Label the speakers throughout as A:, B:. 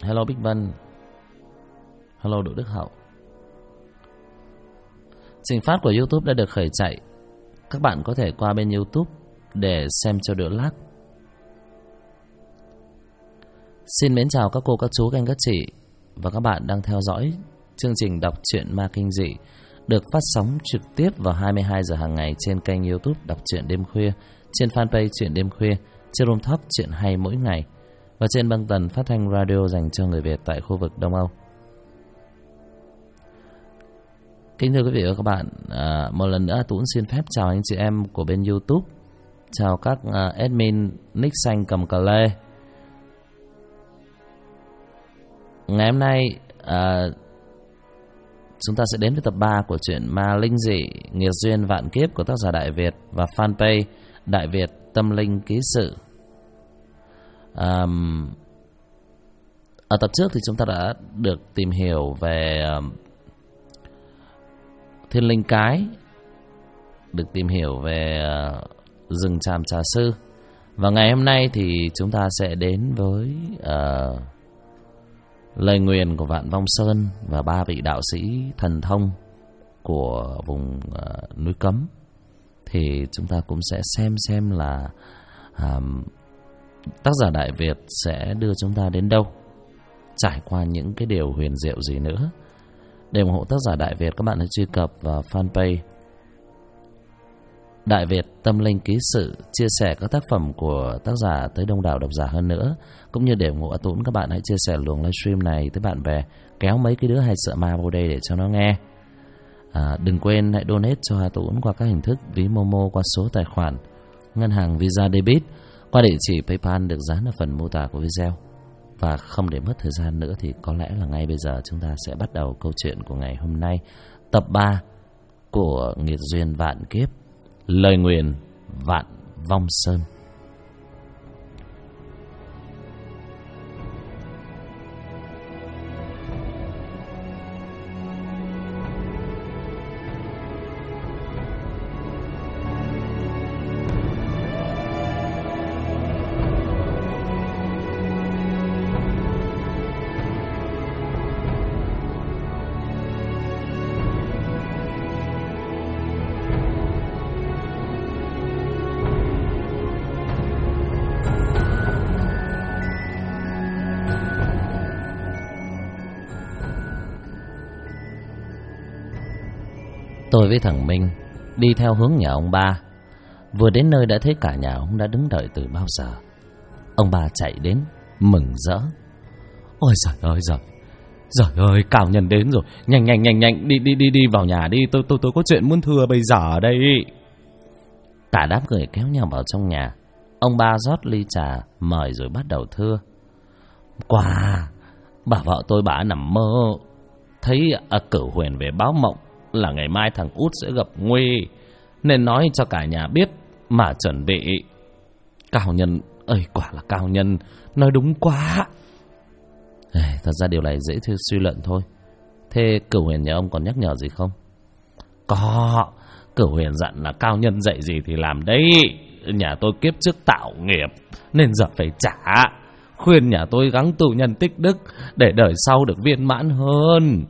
A: Hello Bích Vân. Hello Đỗ Đức Hậu. Trình phát của YouTube đã được khởi chạy. Các bạn có thể qua bên YouTube để xem cho đỡ lag. Xin mến chào các cô, các chú, các anh, các chị và các bạn đang theo dõi chương trình đọc truyện ma kinh dị được phát sóng trực tiếp vào 22 giờ hàng ngày trên kênh YouTube Đọc truyện đêm khuya, trên fanpage Truyện đêm khuya, trên room top Truyện hay mỗi ngày và trên băng tần phát thanh radio dành cho người Việt tại khu vực Đông Âu. Kính thưa quý vị và các bạn, một lần nữa Tú xin phép chào anh chị em của bên YouTube, chào các admin nick xanh cầm cờ lê. Ngày hôm nay chúng ta sẽ đến với tập 3 của truyện ma linh dị Nghiệt duyên vạn kiếp của tác giả Đại Việt và fanpage Đại Việt Tâm Linh Ký Sự. Ở tập trước thì chúng ta đã được tìm hiểu về Thiên Linh Cái, được tìm hiểu về rừng Tràm Trà Sư. Và ngày hôm nay thì chúng ta sẽ đến với lời nguyền của Vạn Vong Sơn và 3 vị đạo sĩ thần thông của vùng núi Cấm. Thì chúng ta cũng sẽ xem là tác giả Đại Việt sẽ đưa chúng ta đến đâu, trải qua những cái điều huyền diệu gì nữa. Để ủng hộ tác giả Đại Việt, các bạn hãy truy cập vào fanpage Đại Việt Tâm Linh Ký Sự, chia sẻ các tác phẩm của tác giả tới đông đảo độc giả hơn nữa. Cũng như để ủng hộ A Tún, các bạn hãy chia sẻ luồng livestream này tới bạn bè, kéo mấy cái đứa hay sợ ma vô đây để cho nó nghe. Đừng quên hãy donate cho A Tún qua các hình thức ví Momo, qua số tài khoản ngân hàng Visa Debit, qua địa chỉ PayPal được dán ở phần mô tả của video. Và không để mất thời gian nữa thì có lẽ là ngay bây giờ chúng ta sẽ bắt đầu câu chuyện của ngày hôm nay, tập 3 của Nghiệt duyên vạn kiếp, lời nguyền Vạn Vong Sơn. Tôi với thằng Minh đi theo hướng nhà ông ba. Vừa đến nơi đã thấy cả nhà ông đã đứng đợi từ bao giờ. Ông ba chạy đến mừng rỡ. Ôi giời ơi giời, giời ơi, cao nhân đến rồi. Nhanh đi vào nhà đi. Tôi có chuyện muốn thưa bây giờ đây. Cả đám người kéo nhau vào trong nhà. Ông ba rót ly trà mời rồi bắt đầu thưa. Quả bà vợ tôi bà nằm mơ thấy Cửu Huyền về báo mộng là ngày mai thằng út sẽ gặp nguy, nên nói cho cả nhà biết mà chuẩn bị. Cao nhân ơi, quả là cao nhân, nói đúng quá. Thật ra điều này dễ suy luận thôi. Thế Cửu Huyền nhà ông còn nhắc nhở gì không? Có, Cửu Huyền dặn là cao nhân dạy gì thì làm đấy. Nhà tôi kiếp trước tạo nghiệp nên giờ phải trả. Khuyên nhà tôi gắng tu nhân tích đức để đời sau được viên mãn hơn.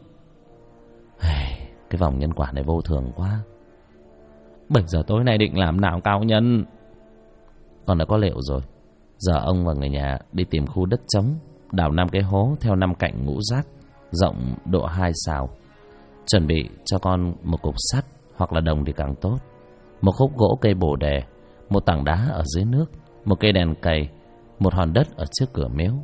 A: Cái vòng nhân quả này vô thường quá. Bây giờ tối nay định làm nào cao nhân? Con đã có liệu rồi. Giờ ông và người nhà đi tìm khu đất trống, đào 5 cái hố theo 5 cạnh ngũ giác, rộng độ 2 sào. Chuẩn bị cho con một cục sắt hoặc là đồng thì càng tốt, một khúc gỗ cây bồ đề, một tảng đá ở dưới nước, một cây đèn cầy, một hòn đất ở trước cửa miếu.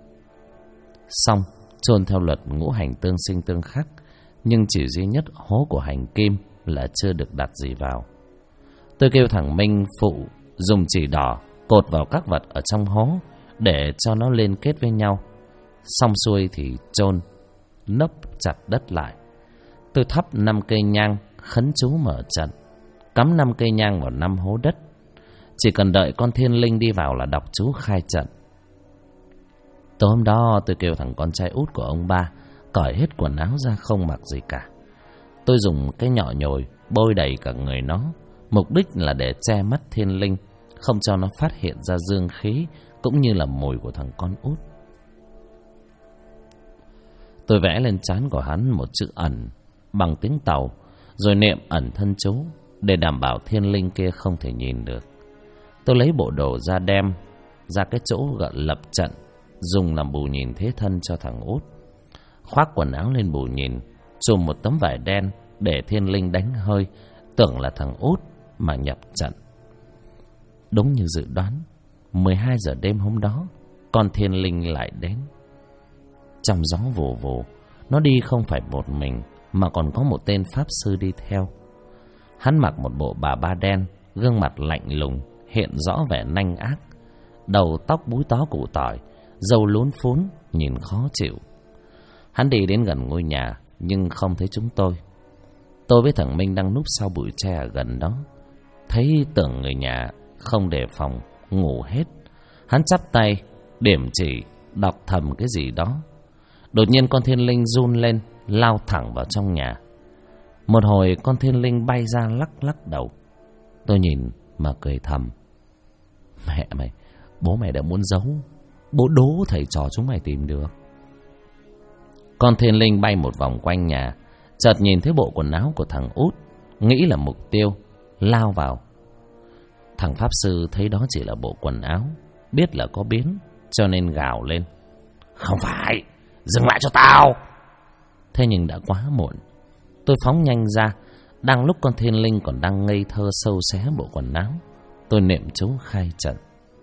A: Xong chôn theo luật ngũ hành tương sinh tương khắc, nhưng chỉ duy nhất hố của hành kim là chưa được đặt gì vào. Tôi kêu thằng Minh phụ dùng chỉ đỏ cột vào các vật ở trong hố để cho nó liên kết với nhau. Xong xuôi thì chôn nấp chặt đất lại. Tôi thắp 5 cây nhang khấn chú mở trận, cắm 5 cây nhang vào 5 hố đất. Chỉ cần đợi con thiên linh đi vào là đọc chú khai trận. Tối hôm đó tôi kêu thằng con trai út của ông ba cởi hết quần áo ra không mặc gì cả. Tôi dùng cái nhọ nhồi bôi đầy cả người nó, mục đích là để che mắt thiên linh, không cho nó phát hiện ra dương khí cũng như là mùi của thằng con út. Tôi vẽ lên trán của hắn một chữ ẩn bằng tiếng Tàu, rồi niệm ẩn thân chú để đảm bảo thiên linh kia không thể nhìn được. Tôi lấy bộ đồ ra đem ra cái chỗ gọi lập trận, dùng làm bù nhìn thế thân cho thằng Út. Khoác quần áo lên bù nhìn, chùm một tấm vải đen để thiên linh đánh hơi, tưởng là thằng Út mà nhập trận. Đúng như dự đoán, 12 giờ đêm hôm đó, con thiên linh lại đến. Trong gió vù vù, nó đi không phải một mình mà còn có một tên pháp sư đi theo. Hắn mặc một bộ bà ba đen, gương mặt lạnh lùng, hiện rõ vẻ nanh ác, đầu tóc búi tó củ tỏi, râu lún phún, nhìn khó chịu. Hắn đi đến gần ngôi nhà nhưng không thấy chúng tôi. Tôi với thằng Minh đang núp sau bụi tre ở gần đó, thấy tưởng người nhà không đề phòng, ngủ hết. Hắn chắp tay điểm chỉ, đọc thầm cái gì đó. Đột nhiên con thiên linh run lên, lao thẳng vào trong nhà. Một hồi con thiên linh bay ra lắc lắc đầu. Tôi nhìn mà cười thầm. Mẹ mày, bố mày đã muốn giấu, bố đố thầy trò chúng mày tìm được. Con thiên linh bay một vòng quanh nhà, chợt nhìn thấy bộ quần áo của thằng Út, nghĩ là mục tiêu, lao vào. Thằng pháp sư thấy đó chỉ là bộ quần áo, biết là có biến, cho nên gào lên. Không phải, dừng lại cho tao. Thế nhưng đã quá muộn. Tôi phóng nhanh ra, đang lúc con thiên linh còn đang ngây thơ sâu xé bộ quần áo. Tôi niệm chú khai trận.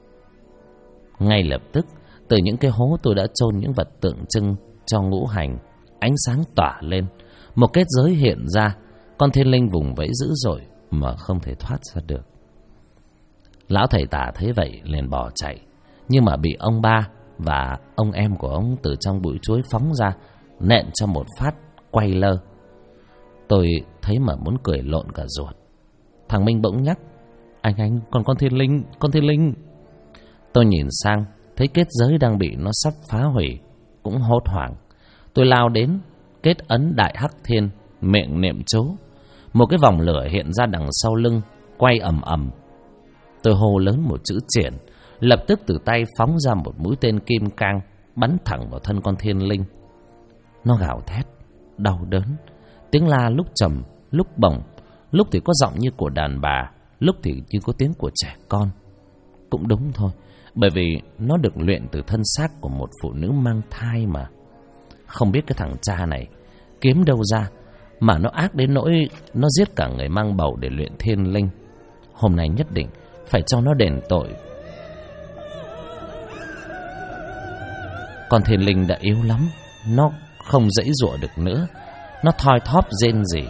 A: Ngay lập tức, từ những cái hố tôi đã chôn những vật tượng trưng cho ngũ hành, ánh sáng tỏa lên, một kết giới hiện ra. Con thiên linh vùng vẫy dữ dội mà không thể thoát ra được. Lão thầy tà thấy vậy liền bỏ chạy, nhưng mà bị ông ba và ông em của ông từ trong bụi chuối phóng ra, nện cho một phát quay lơ. Tôi thấy mà muốn cười lộn cả ruột. Thằng Minh bỗng nhắc. Anh, còn con thiên linh. Tôi nhìn sang, thấy kết giới đang bị nó sắp phá hủy, cũng hốt hoảng. Tôi lao đến, kết ấn đại hắc thiên, miệng niệm chú. Một cái vòng lửa hiện ra đằng sau lưng, quay ầm ầm. Tôi hô lớn một chữ triển, lập tức từ tay phóng ra một mũi tên kim cang, bắn thẳng vào thân con thiên linh. Nó gào thét, đau đớn, tiếng la lúc trầm, lúc bổng, lúc thì có giọng như của đàn bà, lúc thì như có tiếng của trẻ con. Cũng đúng thôi, bởi vì nó được luyện từ thân xác của một phụ nữ mang thai mà. Không biết cái thằng cha này kiếm đâu ra mà nó ác đến nỗi nó giết cả người mang bầu để luyện thiên linh. Hôm nay nhất định phải cho nó đền tội. Con thiên linh đã yếu lắm, nó không giãy giụa được nữa, nó thoi thóp rên rỉ.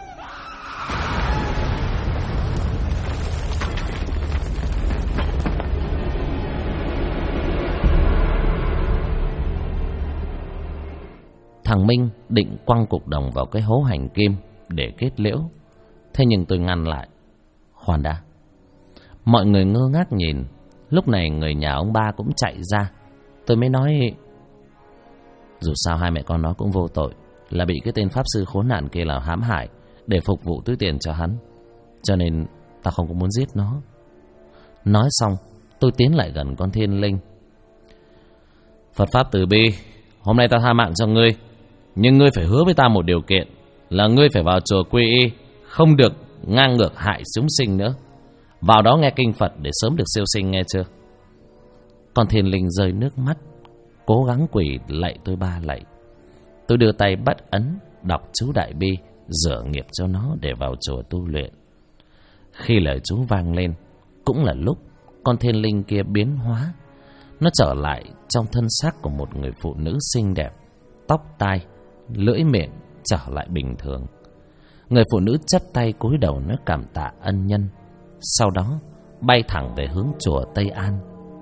A: Thằng Minh định quăng cục đồng vào cái hố hành kim để kết liễu. Thế nhưng tôi ngăn lại. Khoan đã. Mọi người ngơ ngác nhìn. Lúc này người nhà ông ba cũng chạy ra. Tôi mới nói, dù sao hai mẹ con nó cũng vô tội, là bị cái tên pháp sư khốn nạn kia là hãm hại để phục vụ túi tiền cho hắn, cho nên tao không có muốn giết nó. Nói xong, tôi tiến lại gần con thiên linh. Phật pháp từ bi, hôm nay tao tha mạng cho ngươi, nhưng ngươi phải hứa với ta một điều kiện, là ngươi phải vào chùa quy y, không được ngang ngược hại chúng sinh nữa. Vào đó nghe kinh Phật để sớm được siêu sinh, nghe chưa? Con thiên linh rơi nước mắt, cố gắng quỳ lạy tôi ba lạy. Tôi đưa tay bắt ấn, đọc chú đại bi, rửa nghiệp cho nó để vào chùa tu luyện. Khi lời chú vang lên, cũng là lúc con thiên linh kia biến hóa. Nó trở lại trong thân xác của một người phụ nữ xinh đẹp, tóc tai, lưỡi miệng trở lại bình thường. Người phụ nữ chắp tay cúi đầu nói cảm tạ ân nhân, sau đó bay thẳng về hướng chùa Tây An.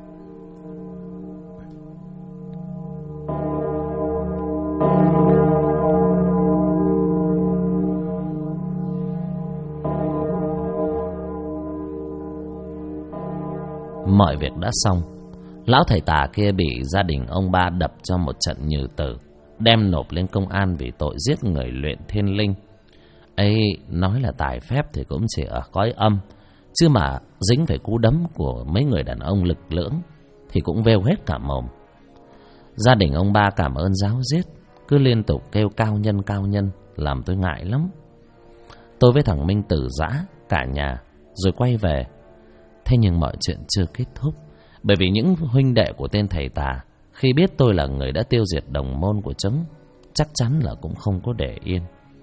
A: Mọi việc đã xong. Lão thầy tà kia bị gia đình ông ba đập cho một trận nhừ tử, đem nộp lên công an vì tội giết người luyện thiên linh. Ấy, nói là tài phép thì cũng chỉ ở cõi âm, chứ mà dính phải cú đấm của mấy người đàn ông lực lưỡng thì cũng vêu hết cả mồm. Gia đình ông ba cảm ơn giáo giết, cứ liên tục kêu cao nhân, làm tôi ngại lắm. Tôi với thằng Minh từ giã cả nhà rồi quay về. Thế nhưng mọi chuyện chưa kết thúc, bởi vì những huynh đệ của tên thầy tà khi biết tôi là người đã tiêu diệt đồng môn của chúng, chắc chắn là cũng không có để yên.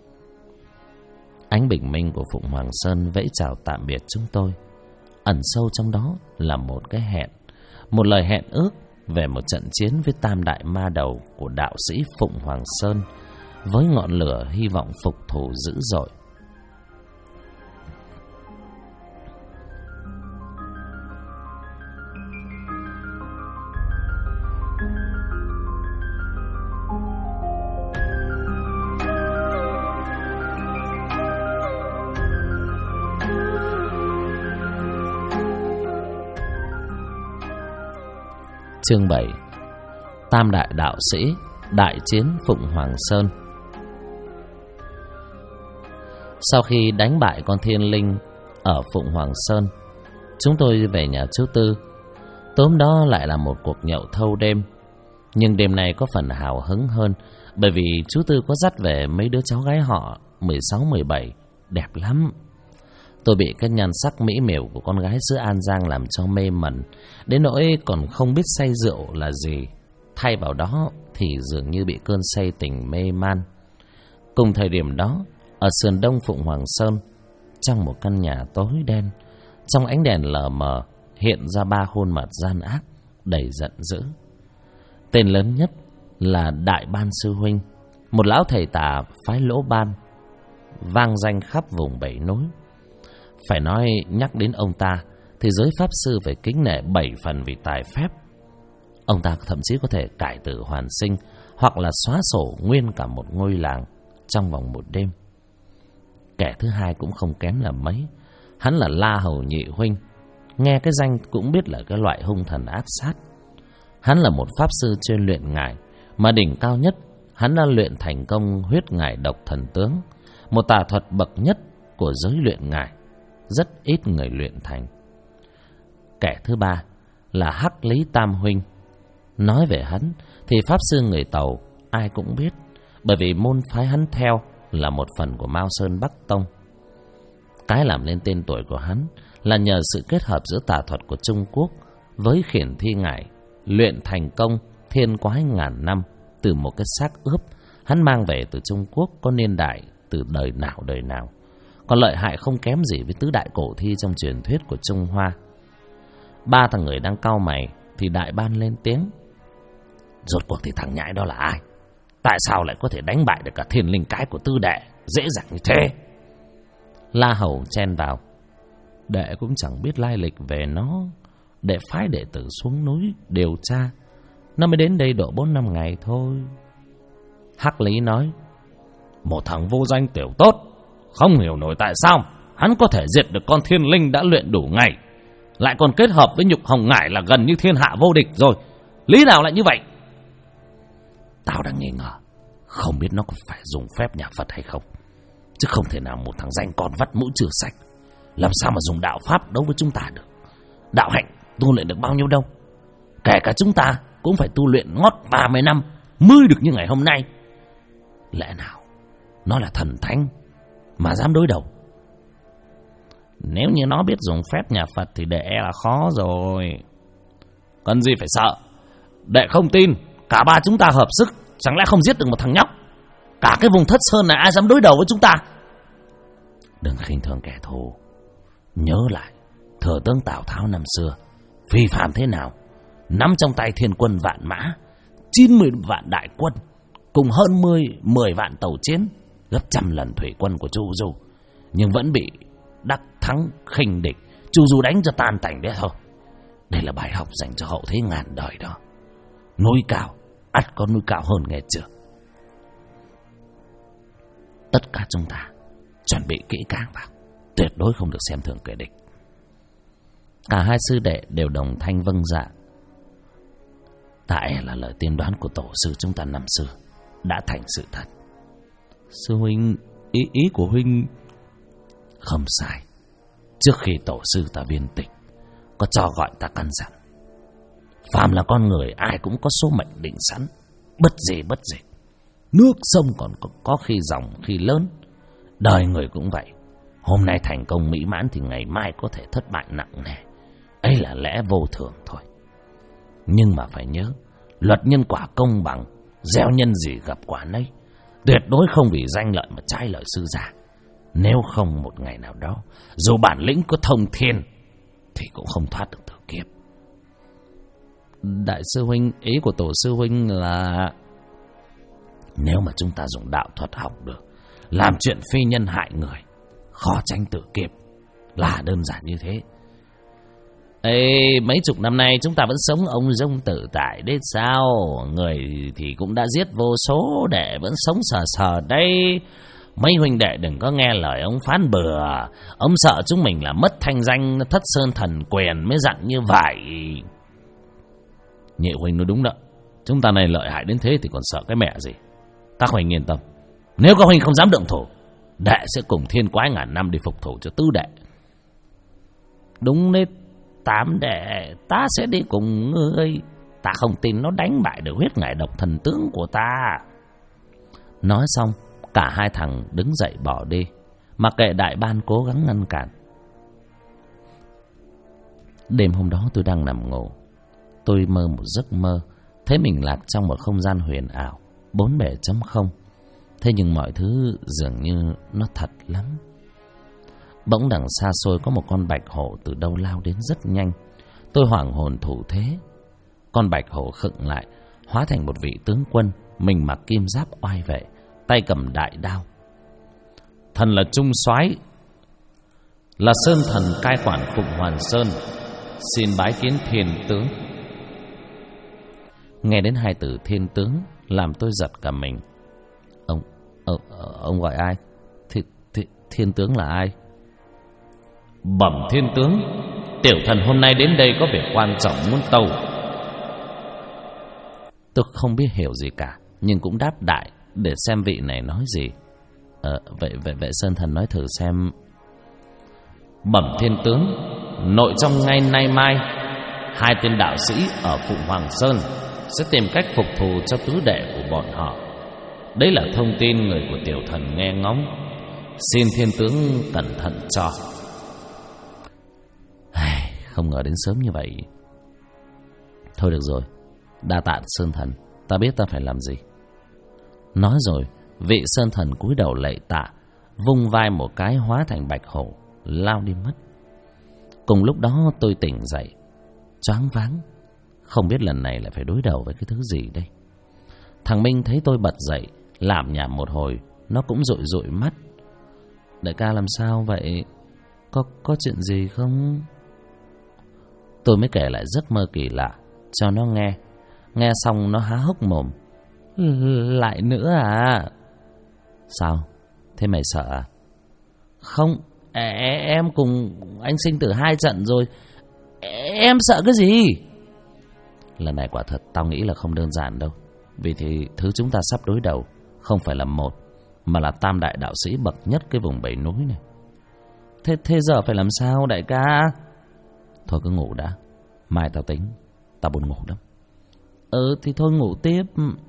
A: Ánh bình minh của Phụng Hoàng Sơn vẫy chào tạm biệt chúng tôi. Ẩn sâu trong đó là một cái hẹn, một lời hẹn ước về một trận chiến với tam đại ma đầu của đạo sĩ Phụng Hoàng Sơn, với ngọn lửa hy vọng phục thù dữ dội. Chương 7. Tam đại đạo sĩ đại chiến Phụng Hoàng Sơn. Sau khi đánh bại con thiên linh ở Phụng Hoàng Sơn, chúng tôi về nhà chú Tư. Tối hôm đó lại là một cuộc nhậu thâu đêm. Nhưng đêm này có phần hào hứng hơn, bởi vì chú Tư có dắt về mấy đứa cháu gái họ 16-17, đẹp lắm. Tôi bị cái nhan sắc mỹ miều của con gái xứ An Giang làm cho mê mẩn, đến nỗi còn không biết say rượu là gì. Thay vào đó thì dường như bị cơn say tình mê man. Cùng thời điểm đó, ở sườn đông Phụng Hoàng Sơn, trong một căn nhà tối đen, trong ánh đèn lờ mờ hiện ra ba khuôn mặt gian ác đầy giận dữ. Tên lớn nhất là Đại Ban Sư Huynh, một lão thầy tà phái Lỗ Ban, vang danh khắp vùng Bảy Núi. Phải nói nhắc đến ông ta thì giới pháp sư phải kính nể 7 phần vì tài phép. Ông ta thậm chí có thể cải tử hoàn sinh, hoặc là xóa sổ nguyên cả một ngôi làng trong vòng một đêm. Kẻ thứ hai cũng không kém là mấy. Hắn là La Hầu Nhị Huynh, nghe cái danh cũng biết là cái loại hung thần ác sát. Hắn là một pháp sư chuyên luyện ngải, mà đỉnh cao nhất hắn đã luyện thành công huyết ngải độc thần tướng, một tà thuật bậc nhất của giới luyện ngải, rất ít người luyện thành. Kẻ thứ ba là Hắc Lý Tam Huynh. Nói về hắn thì pháp sư người Tàu ai cũng biết, bởi vì môn phái hắn theo là một phần của Mao Sơn Bắc Tông. Cái làm nên tên tuổi của hắn là nhờ sự kết hợp giữa tà thuật của Trung Quốc với khiển thi ngải, luyện thành công thiên quái ngàn năm từ một cái xác ướp hắn mang về từ Trung Quốc có niên đại từ đời nào. Còn lợi hại không kém gì với tứ đại cổ thi trong truyền thuyết của Trung Hoa. Ba thằng người đang cau mày thì Đại Ban lên tiếng: rốt cuộc thì thằng nhãi đó là ai? Tại sao lại có thể đánh bại được cả thiên linh cái của tư đệ dễ dàng như thế? La Hầu chen vào: đệ cũng chẳng biết lai lịch về nó. Đệ phái đệ tử xuống núi điều tra, nó mới đến đây độ 4-5 ngày thôi. Hắc Lý nói: một thằng vô danh tiểu tốt, không hiểu nổi tại sao hắn có thể diệt được con thiên linh đã luyện đủ ngày, lại còn kết hợp với nhục hồng ngải là gần như thiên hạ vô địch rồi. Lý nào lại như vậy? Tao đang nghi ngờ, không biết nó có phải dùng phép nhà Phật hay không, chứ không thể nào một thằng danh con vắt mũi chưa sạch làm sao mà dùng đạo pháp đấu với chúng ta được. Đạo hạnh tu luyện được bao nhiêu đâu, kể cả chúng ta cũng phải tu luyện ngót 30 năm mới được như ngày hôm nay. Lẽ nào nó là thần thánh mà dám đối đầu? Nếu như nó biết dùng phép nhà Phật thì đệ là khó rồi. Cần gì phải sợ, đệ không tin cả ba chúng ta hợp sức chẳng lẽ không giết được một thằng nhóc. Cả cái vùng Thất Sơn này ai dám đối đầu với chúng ta? Đừng khinh thường kẻ thù. Nhớ lại thừa tướng Tào Tháo năm xưa phi phàm thế nào, nắm trong tay thiên quân vạn mã, 90 vạn đại quân cùng hơn 10 vạn tàu chiến, gấp trăm lần thủy quân của Chu Du, nhưng vẫn bị đắc thắng khinh địch. Chu Du đánh cho tan tành đấy thôi. Đây là bài học dành cho hậu thế ngàn đời đó. Núi cao ắt có núi cao hơn, nghe chưa? Tất cả chúng ta chuẩn bị kỹ càng vào, tuyệt đối không được xem thường kẻ địch. Cả hai sư đệ đều đồng thanh vâng dạ. Tại là lời tiên đoán của tổ sư chúng ta năm xưa đã thành sự thật. Sư huynh, ý của huynh... Không sai. Trước khi tổ sư ta viên tịch có cho gọi ta căn dặn, phàm là con người ai cũng có số mệnh định sẵn, bất gì bất dịch. Nước sông còn có khi dòng khi lớn. Đời người cũng vậy. Hôm nay thành công mỹ mãn thì ngày mai có thể thất bại nặng nề. Ấy là lẽ vô thường thôi. Nhưng mà phải nhớ, luật nhân quả công bằng, gieo nhân gì gặp quả nấy. Tuyệt đối không vì danh lợi mà trái lời sư gia. Nếu không một ngày nào đó, dù bản lĩnh có thông thiên thì cũng không thoát được tử kiếp. Đại sư huynh, ý của tổ sư huynh là nếu mà chúng ta dùng đạo thuật học được, làm chuyện phi nhân hại người, khó tránh tử kiếp, là đơn giản như thế. Ê, mấy chục năm nay chúng ta vẫn sống ông dông tự tại đấy sao? Người thì cũng đã giết vô số để vẫn sống sờ sờ đây. Mấy huynh đệ đừng có nghe lời ông phán bừa. Ông sợ chúng mình là mất thanh danh thất sơn thần quyền mới dặn như vậy. Nhị huynh nói đúng đó. Chúng ta này lợi hại đến thế thì còn sợ cái mẹ gì. Các huynh yên tâm, nếu các huynh không dám động thủ, đệ sẽ cùng thiên quái ngàn năm đi phục thủ cho tứ đệ. Đúng đấy, tám đệ, ta sẽ đi cùng ngươi. Ta không tin nó đánh bại được huyết ngải độc thần tướng của ta. Nói xong, cả hai thằng đứng dậy bỏ đi, mặc kệ đại ban cố gắng ngăn cản. Đêm hôm đó tôi đang nằm ngủ. Tôi mơ một giấc mơ, thấy mình lạc trong một không gian huyền ảo, 4 bể chấm không. Thế nhưng mọi thứ dường như nó thật lắm. Bỗng đằng xa xôi có một con bạch hổ từ đâu lao đến rất nhanh. Tôi hoảng hồn thủ thế. Con bạch hổ khựng lại, hóa thành một vị tướng quân, mình mặc kim giáp oai vệ, tay cầm đại đao. Thần là Trung Soái, là sơn thần cai quản Phụng Hoàn Sơn, xin bái kiến thiên tướng. Nghe đến hai từ thiên tướng làm tôi giật cả mình. Ông gọi ai? Thiên tướng là ai? Bẩm thiên tướng, tiểu thần hôm nay đến đây có việc quan trọng muốn tâu. Tôi không biết hiểu gì cả, nhưng cũng đáp đại để xem vị này nói gì. Vậy sơn thần nói thử xem. Bẩm thiên tướng, nội trong ngày nay mai, hai tên đạo sĩ ở Phụng Hoàng Sơn sẽ tìm cách phục thù cho tứ đệ của bọn họ. Đấy là thông tin người của tiểu thần nghe ngóng, xin thiên tướng cẩn thận cho. Không ngờ đến sớm như vậy. Thôi được rồi, đa tạ sơn thần, ta biết ta phải làm gì. Nói rồi, vị sơn thần cúi đầu lạy tạ, vung vai một cái hóa thành bạch hổ, lao đi mất. Cùng lúc đó tôi tỉnh dậy, choáng váng, không biết lần này lại phải đối đầu với cái thứ gì đây. Thằng Minh thấy tôi bật dậy, làm nhảm một hồi, nó cũng dụi dụi mắt. Đại ca làm sao vậy? Có chuyện gì không? Tôi mới kể lại giấc mơ kỳ lạ cho nó nghe. Nghe xong nó há hốc mồm. Lại nữa à? Sao? Thế mày sợ à? Không, em cùng anh sinh tử 2 trận rồi. Em sợ cái gì? Lần này quả thật tao nghĩ là không đơn giản đâu. Vì thì thứ chúng ta sắp đối đầu không phải là một, mà là tam đại đạo sĩ bậc nhất cái vùng 7 núi này. Thế giờ phải làm sao đại ca? Thôi cứ ngủ đã, mai tao tính. Tao buồn ngủ lắm. Thì thôi ngủ tiếp.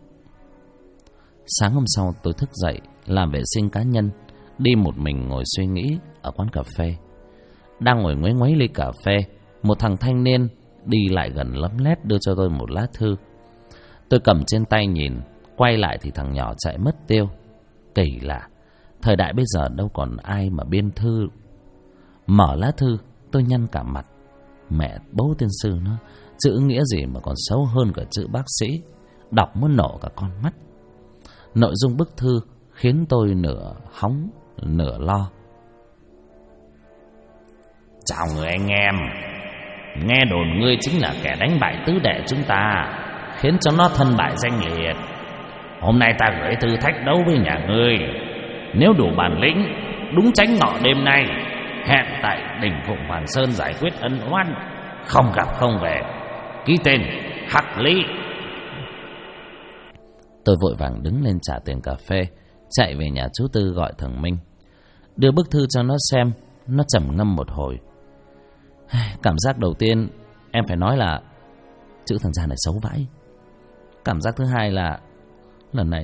A: Sáng hôm sau tôi thức dậy, làm vệ sinh cá nhân, đi một mình ngồi suy nghĩ ở quán cà phê. Đang ngồi ngoáy ngoáy ly cà phê, một thằng thanh niên đi lại gần lấm lét đưa cho tôi một lá thư. Tôi cầm trên tay nhìn, quay lại thì thằng nhỏ chạy mất tiêu. Kỳ lạ, thời đại bây giờ đâu còn ai mà biên thư. Mở lá thư, tôi nhăn cả mặt. Mẹ bố tiên sư nó, chữ nghĩa gì mà còn xấu hơn cả chữ bác sĩ, đọc muốn nổ cả con mắt. Nội dung bức thư khiến tôi nửa hóng nửa lo. Chào người anh em, nghe đồn ngươi chính là kẻ đánh bại tứ đệ chúng ta, khiến cho nó thân bại danh liệt. Hôm nay ta gửi thư thách đấu với nhà ngươi. Nếu đủ bản lĩnh, đúng tránh ngọ đêm nay, hẹn tại đỉnh Phụng Hoàng Sơn giải quyết ân oán, không gặp không về. Ký tên Hắc Lý. Tôi vội vàng đứng lên trả tiền cà phê, chạy về nhà chú Tư gọi thằng Minh. Đưa bức thư cho nó xem, nó trầm ngâm một hồi. Cảm giác đầu tiên em phải nói là chữ thằng Gia này xấu vãi. Cảm giác thứ hai là lần này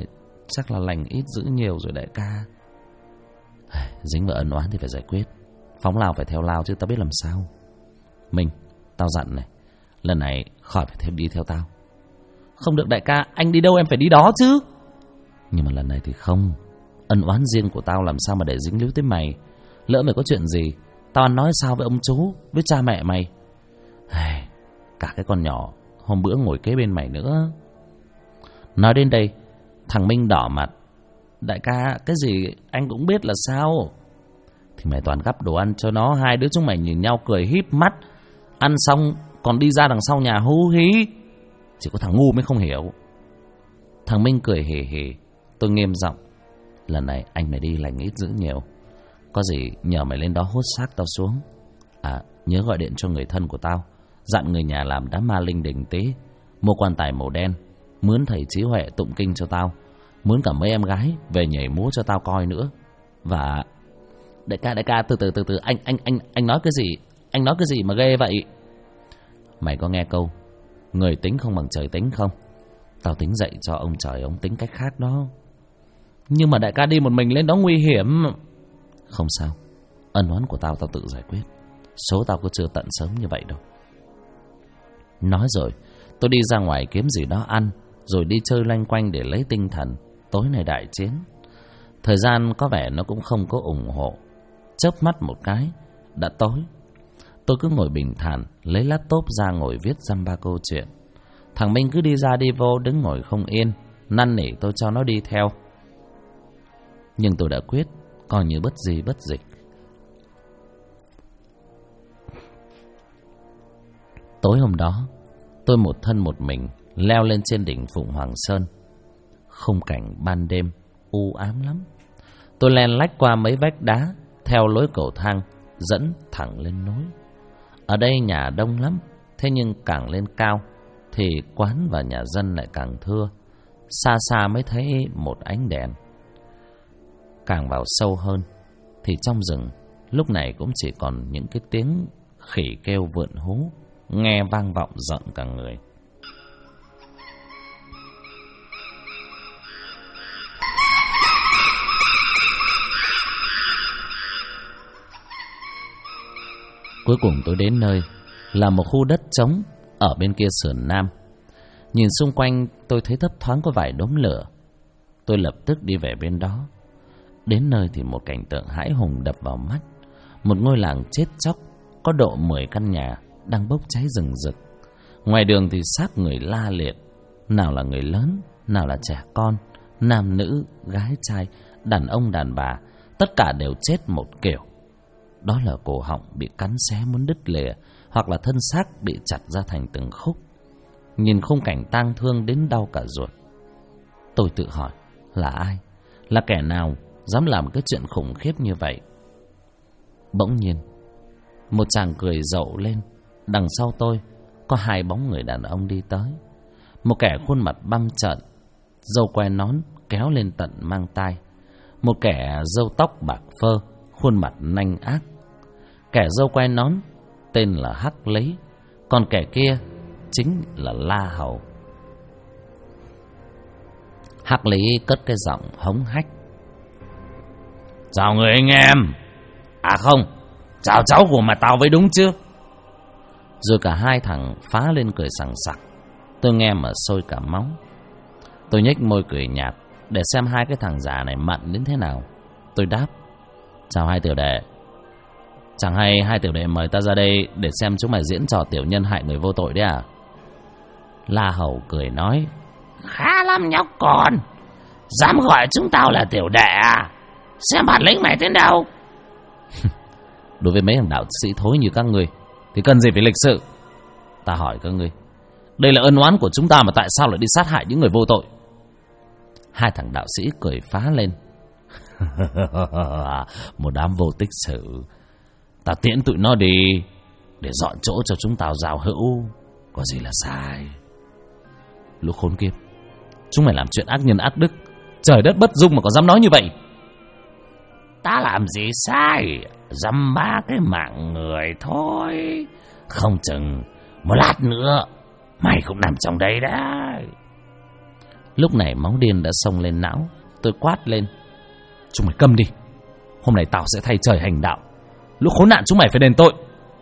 A: chắc là lành ít giữ nhiều rồi đại ca. Dính vào ân oán thì phải giải quyết. Phóng lao phải theo lao chứ tao biết làm sao. Minh, tao dặn này, lần này khỏi phải thêm đi theo tao. Không được đại ca, anh đi đâu em phải đi đó chứ. Nhưng mà lần này thì không. Ân oán riêng của tao làm sao mà để dính líu tới mày. Lỡ mày có chuyện gì, tao ăn nói sao với ông chú, với cha mẹ mày. Cả cái con nhỏ hôm bữa ngồi kế bên mày nữa. Nói đến đây, thằng Minh đỏ mặt. Đại ca, cái gì anh cũng biết là sao. Thì mày toàn gắp đồ ăn cho nó. Hai đứa chúng mày nhìn nhau cười híp mắt. Ăn xong còn đi ra đằng sau nhà hú hí. Chỉ có thằng ngu mới không hiểu. Thằng Minh cười hề hề. Tôi nghiêm giọng. Lần này anh mày đi lành ít giữ nhiều. Có gì nhờ mày lên đó hốt xác tao xuống. Nhớ gọi điện cho người thân của tao, dặn người nhà làm đám ma linh đình tế, mua quan tài màu đen, mướn thầy Chí Huệ tụng kinh cho tao, mướn cả mấy em gái về nhảy múa cho tao coi nữa. Và đại ca từ từ anh nói cái gì? Anh nói cái gì mà ghê vậy? Mày có nghe câu người tính không bằng trời tính không? Tao tính dạy cho ông trời ông tính cách khác đó. Nhưng mà đại ca đi một mình lên đó nguy hiểm. Không sao, ân oán của tao tự giải quyết. Số tao có chưa tận sớm như vậy đâu. Nói rồi tôi đi ra ngoài kiếm gì đó ăn, rồi đi chơi loanh quanh để lấy tinh thần. Tối nay đại chiến. Thời gian có vẻ nó cũng không có ủng hộ. Chớp mắt một cái đã tối. Tôi cứ ngồi bình thản, lấy laptop ra ngồi viết dăm ba câu chuyện. Thằng Minh cứ đi ra đi vô, đứng ngồi không yên, năn nỉ tôi cho nó đi theo. Nhưng tôi đã quyết, coi như bất di bất dịch. Tối hôm đó, tôi một thân một mình leo lên trên đỉnh Phụng Hoàng Sơn. Khung cảnh ban đêm u ám lắm. Tôi len lách qua mấy vách đá, theo lối cầu thang dẫn thẳng lên núi. Ở đây nhà đông lắm, thế nhưng càng lên cao thì quán và nhà dân lại càng thưa. Xa xa mới thấy một ánh đèn. Càng vào sâu hơn thì trong rừng lúc này cũng chỉ còn những cái tiếng khỉ kêu vượn hú, nghe vang vọng rợn cả người. Cuối cùng tôi đến nơi là một khu đất trống ở bên kia sườn nam. Nhìn xung quanh tôi thấy thấp thoáng có vài đốm lửa. Tôi lập tức đi về bên đó. Đến nơi thì một cảnh tượng hãi hùng đập vào mắt. Một ngôi làng chết chóc, có độ 10 căn nhà đang bốc cháy rừng rực. Ngoài đường thì xác người la liệt. Nào là người lớn, nào là trẻ con, nam nữ, gái trai, đàn ông đàn bà, tất cả đều chết một kiểu. Đó là cổ họng bị cắn xé muốn đứt lìa, hoặc là thân xác bị chặt ra thành từng khúc. Nhìn khung cảnh tang thương đến đau cả ruột. Tôi tự hỏi, là ai? Là kẻ nào dám làm cái chuyện khủng khiếp như vậy? Bỗng nhiên một chàng cười rộ lên. Đằng sau tôi có hai bóng người đàn ông đi tới. Một kẻ khuôn mặt băm trợn, râu quai nón kéo lên tận mang tai. Một kẻ râu tóc bạc phơ, khuôn mặt nanh ác. Kẻ râu quai nón tên là Hắc Lý, còn kẻ kia chính là La Hầu. Hắc Lý cất cái giọng hống hách: "Chào người anh em. À không, chào cháu của mà tao với đúng chứ?" Rồi cả hai thằng phá lên cười sằng sặc. Tôi nghe mà sôi cả máu. Tôi nhếch môi cười nhạt để xem hai cái thằng già này mặn đến thế nào. Tôi đáp: "Chào hai tiểu đệ. Chẳng hay hai tiểu đệ mời ta ra đây để xem chúng mày diễn trò tiểu nhân hại người vô tội đấy à?" La Hầu cười nói: "Khá lắm nhóc con. Dám gọi chúng tao là tiểu đệ à? Xem bản lĩnh mày đến đâu." "Đối với mấy thằng đạo sĩ thối như các ngươi thì cần gì phải lịch sự? Ta hỏi các ngươi, đây là ân oán của chúng ta mà tại sao lại đi sát hại những người vô tội?" Hai thằng đạo sĩ cười phá lên: "Một đám vô tích sự. Ta tiễn tụi nó đi để dọn chỗ cho chúng tao giao hữu, có gì là sai." Lũ khốn kiếp, chúng mày làm chuyện ác nhân ác đức, trời đất bất dung mà còn dám nói như vậy. "Ta làm gì sai, dăm ba cái mạng người thôi. Không chừng một lát nữa mày cũng nằm trong đây đấy." Lúc này máu điên đã xông lên não. Tôi quát lên: chúng mày câm đi, hôm nay tao sẽ thay trời hành đạo, lũ khốn nạn chúng mày phải đền tội.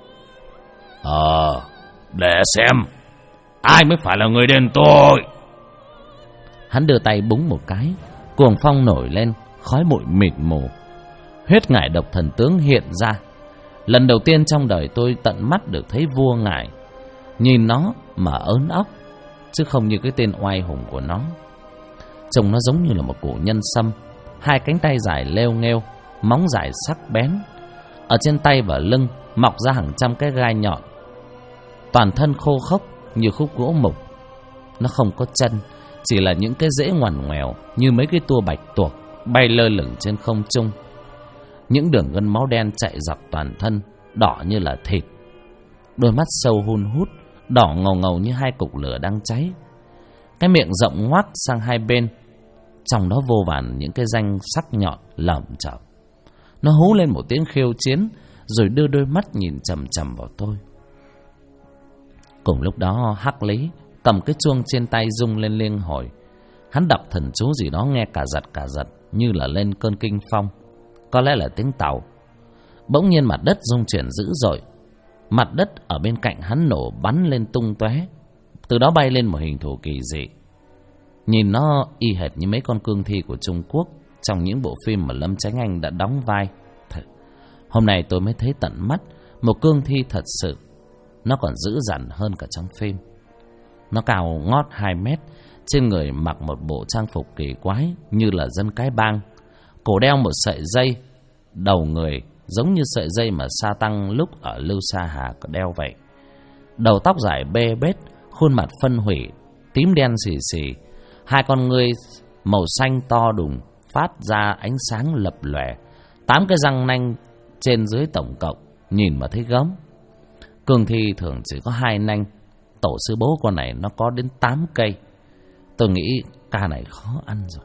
B: Để xem ai mới phải là người đền tội.
A: Hắn đưa tay búng một cái, cuồng phong nổi lên, khói bụi mịt mù. Huyết ngải độc thần tướng hiện ra. Lần đầu tiên trong đời tôi tận mắt được thấy vua ngải. Nhìn nó mà ớn óc, chứ không như cái tên oai hùng của nó. Trông nó giống như là một cổ nhân sâm, hai cánh tay dài leo nghêu, móng dài sắc bén. Ở trên tay và lưng mọc ra hàng trăm cái gai nhọn. Toàn thân khô khốc như khúc gỗ mục. Nó không có chân, chỉ là những cái rễ ngoằn ngoèo như mấy cái tua bạch tuộc bay lơ lửng trên không trung. Những đường gân máu đen chạy dọc toàn thân, đỏ như là thịt. Đôi mắt sâu hun hút, đỏ ngầu ngầu như hai cục lửa đang cháy. Cái miệng rộng ngoác sang hai bên, trong đó vô vàn những cái ranh sắc nhọn lởm chởm. Nó hú lên một tiếng khiêu chiến, rồi đưa đôi mắt nhìn chằm chằm vào tôi. Cùng lúc đó Hắc Lý cầm cái chuông trên tay rung lên liên hồi. Hắn đọc thần chú gì đó nghe cả giật như là lên cơn kinh phong. Có lẽ là tiếng tàu. Bỗng nhiên mặt đất rung chuyển dữ dội. Mặt đất ở bên cạnh hắn nổ bắn lên tung tóe. Từ đó bay lên một hình thù kỳ dị. Nhìn nó y hệt như mấy con cương thi của Trung Quốc trong những bộ phim mà Lâm Chánh Anh đã đóng vai. Hôm nay tôi mới thấy tận mắt một cương thi thật sự. Nó còn dữ dằn hơn cả trong phim. Nó cao ngót 2 mét, trên người mặc một bộ trang phục kỳ quái như là dân cái bang. Cổ đeo một sợi dây, đầu người giống như sợi dây mà Sa Tăng lúc ở Lưu Sa Hà có đeo vậy. Đầu tóc dài bê bết, khuôn mặt phân hủy, tím đen xì xì. Hai con ngươi màu xanh to đùng phát ra ánh sáng lập lòe. 8 cái răng nanh trên dưới tổng cộng, nhìn mà thấy gớm. Cương thi thường chỉ có 2 nanh, tổ sư bố con này nó có đến 8 cây. Tôi nghĩ ca này khó ăn rồi.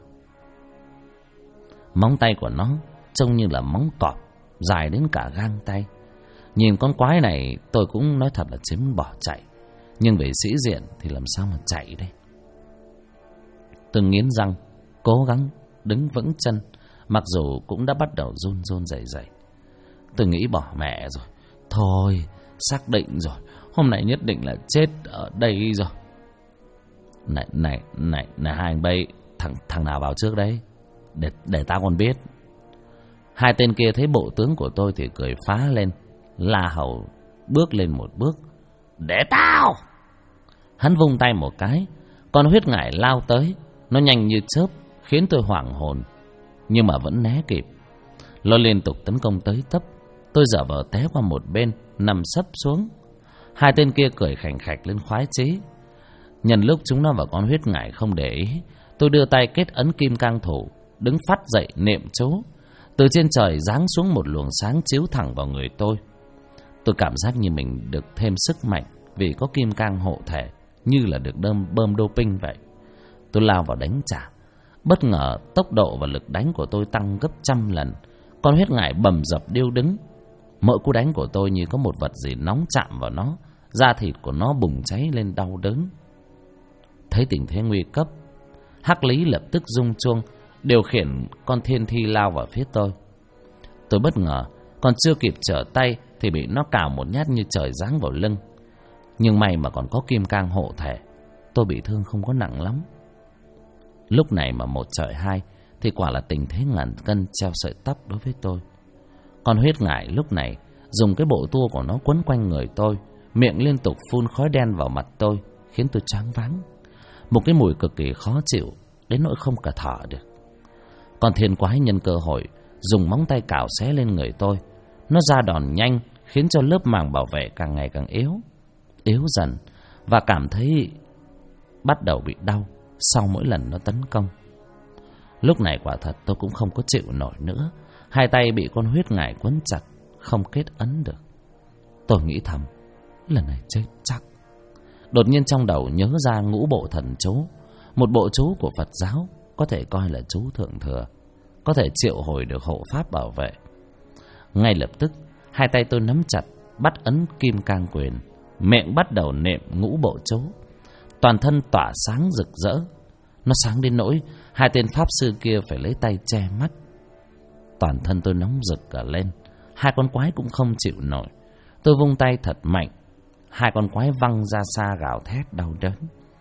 A: Móng tay của nó trông như là móng cọp, dài đến cả gang tay. Nhìn con quái này tôi cũng nói thật là chỉ muốn bỏ chạy. Nhưng về sĩ diện thì làm sao mà chạy đây. Tôi nghiến răng, cố gắng đứng vững chân, mặc dù cũng đã bắt đầu run run rẩy rẩy. Tôi nghĩ bỏ mẹ rồi. Thôi, xác định rồi, hôm nay nhất định là chết ở đây rồi. Này hai anh bay, thằng nào vào trước đấy, để tao còn biết. Hai tên kia thấy bộ tướng của tôi thì cười phá lên. La Hầu bước lên một bước. Để tao! Hắn vung tay một cái, con huyết ngải lao tới. Nó nhanh như chớp, khiến tôi hoảng hồn, nhưng mà vẫn né kịp. Nó liên tục tấn công tới tấp. Tôi giả vờ té qua một bên, nằm sấp xuống. Hai tên kia cười khành khạch lên khoái chí. Nhân lúc chúng nó và con huyết ngải không để ý, tôi đưa tay kết ấn kim cang thủ, đứng phát dậy niệm chú. Từ trên trời giáng xuống một luồng sáng chiếu thẳng vào người tôi. Tôi cảm giác như mình được thêm sức mạnh vì có kim cang hộ thể, như là được bơm doping vậy. Tôi lao vào đánh trả. Bất ngờ tốc độ và lực đánh của tôi tăng gấp 100 lần. Con huyết ngải bầm dập điêu đứng. Mỗi cú đánh của tôi như có một vật gì nóng chạm vào nó, da thịt của nó bùng cháy lên đau đớn. Thấy tình thế nguy cấp, Hắc Lý lập tức rung chuông, điều khiển con thiên thi lao vào phía tôi. Tôi bất ngờ, còn chưa kịp trở tay thì bị nó cào một nhát như trời giáng vào lưng. Nhưng may mà còn có kim cang hộ thể, tôi bị thương không có nặng lắm. Lúc này mà một trời hai thì quả là tình thế ngàn cân treo sợi tóc đối với tôi. Con huyết ngải lúc này dùng cái bộ tua của nó quấn quanh người tôi, miệng liên tục phun khói đen vào mặt tôi, khiến tôi choáng váng. Một cái mùi cực kỳ khó chịu, đến nỗi không cả thở được. Con thiên quái nhân cơ hội dùng móng tay cào xé lên người tôi. Nó ra đòn nhanh, khiến cho lớp màng bảo vệ càng ngày càng yếu dần, và cảm thấy bắt đầu bị đau sau mỗi lần nó tấn công. Lúc này quả thật tôi cũng không có chịu nổi nữa. Hai tay bị con huyết ngải quấn chặt, không kết ấn được. Tôi nghĩ thầm, lần này chết chắc. Đột nhiên trong đầu nhớ ra ngũ bộ thần chú, một bộ chú của Phật giáo, có thể coi là chú thượng thừa, có thể triệu hồi được hộ pháp bảo vệ. Ngay lập tức, hai tay tôi nắm chặt, bắt ấn kim cang quyền, miệng bắt đầu niệm ngũ bộ chú. Toàn thân tỏa sáng rực rỡ. Nó sáng đến nỗi hai tên pháp sư kia phải lấy tay che mắt. Toàn thân tôi nóng rực cả lên. Hai con quái cũng không chịu nổi. Tôi vung tay thật mạnh. Hai con quái văng ra xa gào thét đau đớn.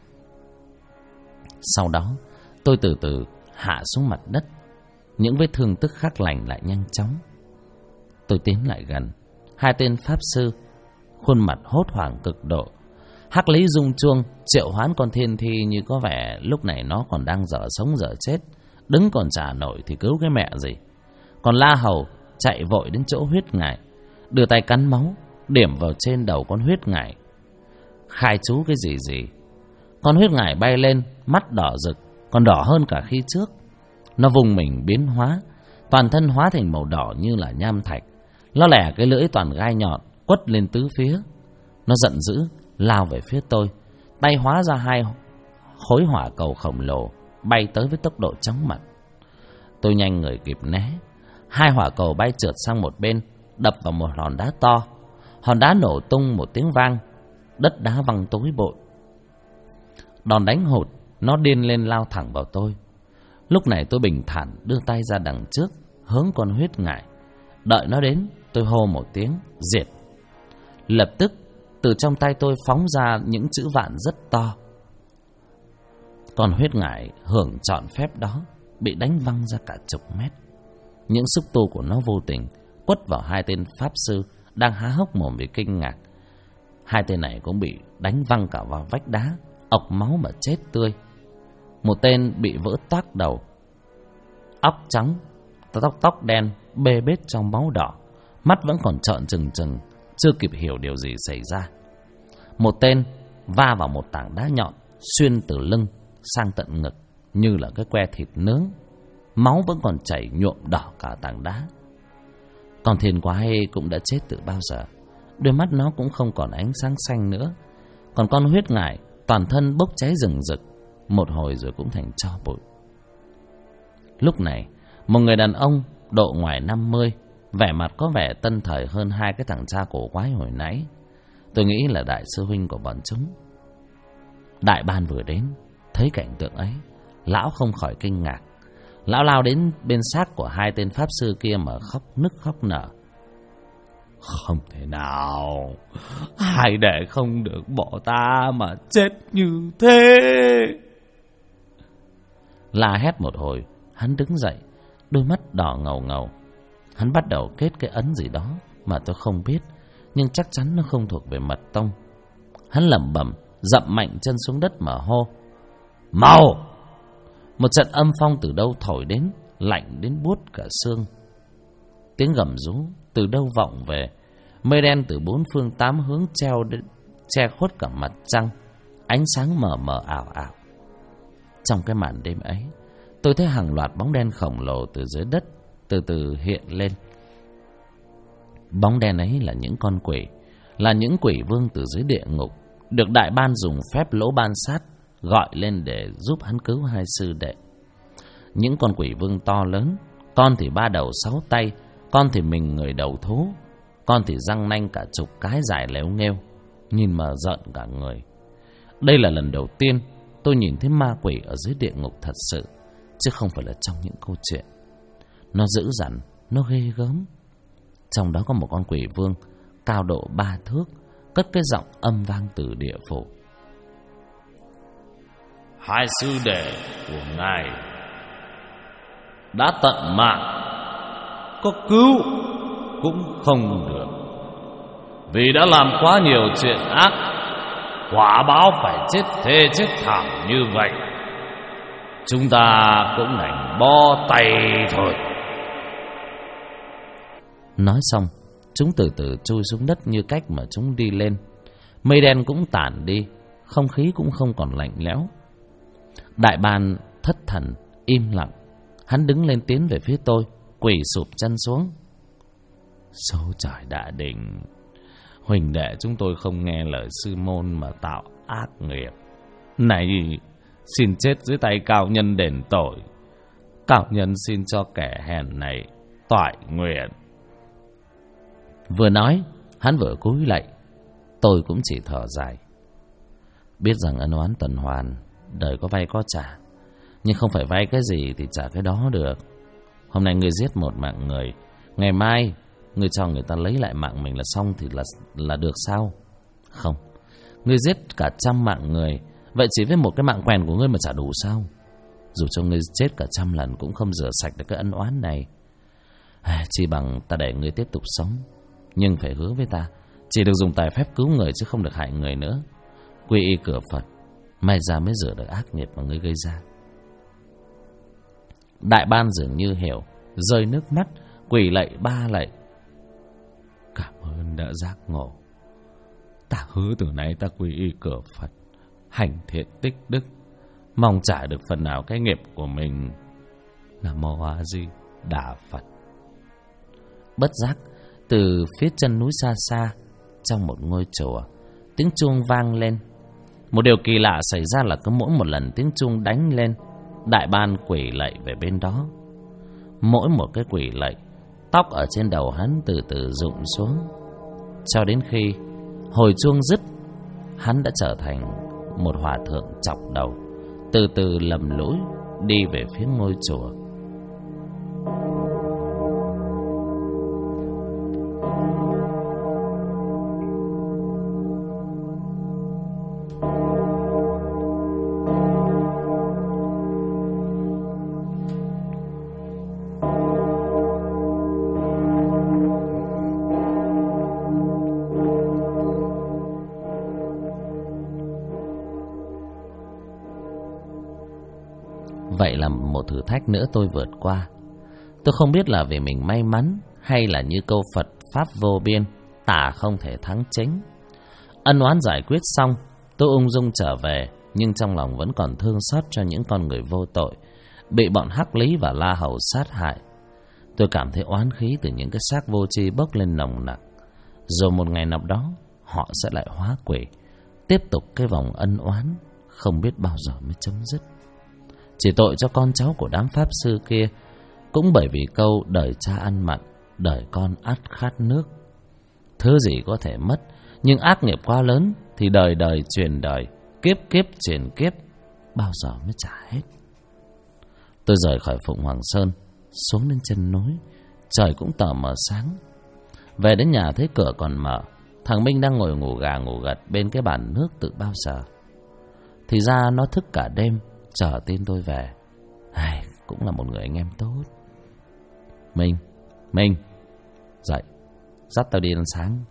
A: Sau đó tôi từ từ hạ xuống mặt đất. Những vết thương tức khắc lành lại nhanh chóng. Tôi tiến lại gần. Hai tên pháp sư, khuôn mặt hốt hoảng cực độ. Hắc Lý rung chuông triệu hoán con thiên thi, như có vẻ lúc này nó còn đang dở sống dở chết, đứng còn chả nổi thì cứu cái mẹ gì. Còn La Hầu chạy vội đến chỗ huyết ngải, đưa tay cắn máu, điểm vào trên đầu con huyết ngải, khai chú cái gì. Con huyết ngải bay lên, mắt đỏ rực, còn đỏ hơn cả khi trước. Nó vùng mình biến hóa, toàn thân hóa thành màu đỏ như là nham thạch. Nó lẻ cái lưỡi toàn gai nhọn, quất lên tứ phía. Nó giận dữ lao về phía tôi, tay hóa ra hai khối hỏa cầu khổng lồ bay tới với tốc độ chóng mặt. Tôi nhanh người kịp né. Hai hỏa cầu bay trượt sang một bên, đập vào một hòn đá to. Hòn đá nổ tung một tiếng vang, đất đá văng tối bội. Đòn đánh hụt, nó điên lên lao thẳng vào tôi. Lúc này tôi bình thản đưa tay ra đằng trước, hướng con huyết ngải. Đợi nó đến, tôi hô một tiếng diệt. Lập tức từ trong tay tôi phóng ra những chữ vạn rất to. Con huyết ngải hưởng trọn phép đó, bị đánh văng ra cả chục mét. Những xúc tu của nó vô tình quất vào hai tên pháp sư đang há hốc mồm vì kinh ngạc. Hai tên này cũng bị đánh văng cả vào vách đá, ọc máu mà chết tươi. Một tên bị vỡ toác đầu, óc trắng, tóc đen bê bết trong máu đỏ, mắt vẫn còn trợn trừng trừng, chưa kịp hiểu điều gì xảy ra. Một tên va vào một tảng đá nhọn, xuyên từ lưng sang tận ngực như là cái que thịt nướng, máu vẫn còn chảy nhuộm đỏ cả tảng đá. Còn thiên quái cũng đã chết từ bao giờ, đôi mắt nó cũng không còn ánh sáng xanh nữa. Còn con huyết ngải toàn thân bốc cháy rừng rực, một hồi rồi cũng thành tro bụi. Lúc này một người đàn ông độ ngoài 50, vẻ mặt có vẻ tân thời hơn hai cái thằng cha cổ quái hồi nãy. Tôi nghĩ là đại sư huynh của bọn chúng. Đại ban vừa đến, thấy cảnh tượng ấy, lão không khỏi kinh ngạc. Lão lao đến bên xác của hai tên pháp sư kia mà khóc nức khóc nở. Không thể nào, hai đệ không được bỏ ta mà chết như thế. La hét một hồi, hắn đứng dậy, đôi mắt đỏ ngầu ngầu. Hắn bắt đầu kết cái ấn gì đó mà tôi không biết, nhưng chắc chắn nó không thuộc về mật tông. Hắn lẩm bẩm, dậm mạnh chân xuống đất mà hô: mau! Một trận âm phong từ đâu thổi đến, lạnh đến buốt cả xương. Tiếng gầm rú từ đâu vọng về. Mây đen từ bốn phương tám hướng che khuất cả mặt trăng, ánh sáng mờ mờ ảo ảo. Trong cái màn đêm ấy, tôi thấy hàng loạt bóng đen khổng lồ từ dưới đất từ từ hiện lên. Bóng đen ấy là những con quỷ, là những quỷ vương từ dưới địa ngục, được đại ban dùng phép lỗ ban sát gọi lên để giúp hắn cứu hai sư đệ. Những con quỷ vương to lớn, con thì 3 đầu 6 tay, con thì mình người đầu thú, con thì răng nanh cả chục cái dài léo nghêu, nhìn mà giận cả người. Đây là lần đầu tiên tôi nhìn thấy ma quỷ ở dưới địa ngục thật sự, chứ không phải là trong những câu chuyện. Nó dữ dằn, nó ghê gớm. Trong đó có một con quỷ vương cao độ 3 thước, cất cái giọng âm vang từ địa phủ: hai sư đệ của ngài đã tận mạng, có cứu cũng không được, vì đã làm quá nhiều chuyện ác, quả báo phải chết thê chết thảm như vậy. Chúng ta cũng đành bó tay thôi. Nói xong, chúng từ từ chui xuống đất như cách mà chúng đi lên. Mây đen cũng tản đi, không khí cũng không còn lạnh lẽo. Đại ban thất thần, im lặng. Hắn đứng lên tiến về phía tôi, quỳ sụp chân xuống. Số trời đã định, huỳnh đệ chúng tôi không nghe lời sư môn mà tạo ác nghiệp. Này, xin chết dưới tay cao nhân đền tội. Cao nhân xin cho kẻ hèn này toại nguyện. Vừa nói, hắn vừa cúi lạy. Tôi cũng chỉ thở dài. Biết rằng ân oán tuần hoàn, đời có vay có trả. Nhưng không phải vay cái gì thì trả cái đó được. Hôm nay ngươi giết một mạng người, ngày mai ngươi cho người ta lấy lại mạng mình là xong thì là được sao? Không, ngươi giết cả 100 mạng người, vậy chỉ với một cái mạng quèn của ngươi mà chả đủ sao? Dù cho ngươi chết cả 100 lần cũng không rửa sạch được cái ân oán này. Chỉ bằng ta để ngươi tiếp tục sống, nhưng phải hứa với ta chỉ được dùng tài phép cứu người chứ không được hại người nữa. Quy y cửa Phật, may ra mới rửa được ác nghiệp mà ngươi gây ra. Đại ban dường như hiểu, rơi nước mắt, quỳ lạy 3 lạy. Cảm ơn đã giác ngộ. Ta hứa từ nay ta quy y cửa Phật, hành thiện tích đức, mong trả được phần nào cái nghiệp của mình. Nam Mô A Di Đà Phật. Bất giác, từ phía chân núi xa xa, trong một ngôi chùa, tiếng chuông vang lên. Một điều kỳ lạ xảy ra là cứ mỗi một lần tiếng chuông đánh lên, đại ban quỳ lạy về bên đó. Mỗi một cái quỳ lạy, tóc ở trên đầu hắn từ từ rụng xuống, cho đến khi hồi chuông dứt, hắn đã trở thành một hòa thượng chọc đầu, từ từ lầm lũi đi về phía ngôi chùa. Vậy là một thử thách nữa tôi vượt qua. Tôi không biết là vì mình may mắn hay là như câu Phật Pháp vô biên, tà không thể thắng chính. Ân oán giải quyết xong, tôi ung dung trở về, nhưng trong lòng vẫn còn thương xót cho những con người vô tội bị bọn Hắc Lý và La Hầu sát hại. Tôi cảm thấy oán khí từ những cái xác vô tri bốc lên nồng nặc. Rồi một ngày nào đó họ sẽ lại hóa quỷ, tiếp tục cái vòng ân oán không biết bao giờ mới chấm dứt. Chỉ tội cho con cháu của đám pháp sư kia, cũng bởi vì câu đời cha ăn mặn, đời con ắt khát nước. Thứ gì có thể mất, nhưng ác nghiệp quá lớn thì đời đời truyền đời, kiếp kiếp truyền kiếp, bao giờ mới trả hết. Tôi rời khỏi Phụng Hoàng Sơn, xuống đến chân núi, trời cũng tờ mờ sáng. Về đến nhà thấy cửa còn mở, thằng Minh đang ngồi ngủ gà ngủ gật bên cái bàn nước từ bao giờ. Thì ra nó thức cả đêm chờ tin tôi về. Cũng là một người anh em tốt. Minh, dậy, dắt tao đi ăn sáng.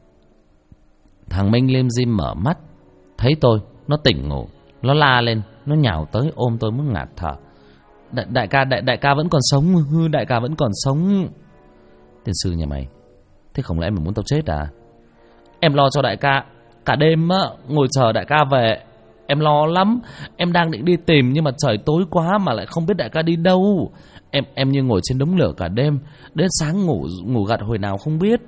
A: Thằng Minh lim dim mở mắt, thấy tôi, nó tỉnh ngủ, nó la lên, nó nhào tới ôm tôi muốn ngạt thở. Đại ca vẫn còn sống, đại ca vẫn còn sống. Tiên sư nhà mày, thế không lẽ mày muốn tao chết à? Em lo cho đại ca, cả đêm á, ngồi chờ đại ca về. Em lo lắm, em đang định đi tìm nhưng mà trời tối quá mà lại không biết đại ca đi đâu. Em như ngồi trên đống lửa cả đêm, đến sáng ngủ gật hồi nào không biết.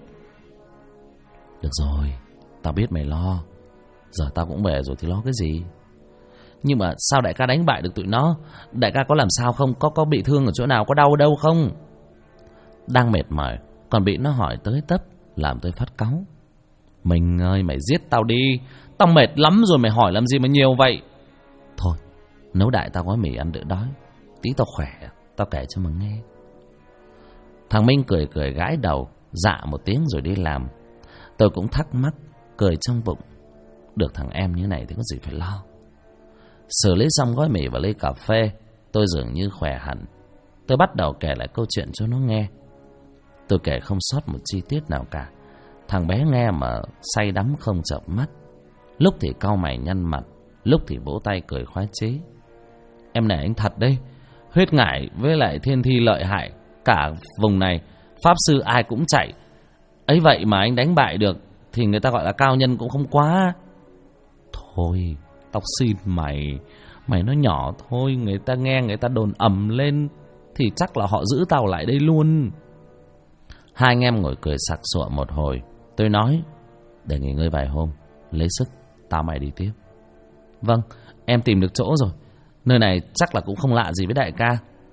A: Được rồi, tao biết mày lo. Giờ tao cũng về rồi thì lo cái gì. Nhưng mà sao đại ca đánh bại được tụi nó? Đại ca có làm sao không? Có bị thương ở chỗ nào? Có đau đâu không? Đang mệt mỏi còn bị nó hỏi tới tấp, làm tôi phát cáu. Mình ơi, mày giết tao đi, tao mệt lắm rồi, mày hỏi làm gì mà nhiều vậy? Thôi, nấu đại tao gói mì ăn đỡ đói, tí tao khỏe, tao kể cho mà nghe. Thằng Minh cười gãi đầu, dạ một tiếng rồi đi làm. Tôi cũng thắc mắc, cười trong bụng. Được thằng em như này thì có gì phải lo. Xử lý xong gói mì và ly cà phê, tôi dường như khỏe hẳn. Tôi bắt đầu kể lại câu chuyện cho nó nghe. Tôi kể không sót một chi tiết nào cả. Thằng bé nghe mà say đắm không chợp mắt. Lúc thì cau mày nhăn mặt, lúc thì vỗ tay cười khoái chí. Em nể anh thật đấy, huyết ngải với lại thiên thi lợi hại, cả vùng này pháp sư ai cũng chạy. Ấy vậy mà anh đánh bại được thì người ta gọi là cao nhân cũng không quá. Thôi, tao xin mày nói nhỏ thôi, người ta nghe người ta đồn ầm lên thì chắc là họ giữ tao lại đây luôn. Hai anh em ngồi cười sặc sụa một hồi. Tôi nói, để nghỉ ngơi vài hôm, lấy sức, tao mày đi tiếp. Vâng, em tìm được chỗ rồi. Nơi này chắc là cũng không lạ gì với đại ca.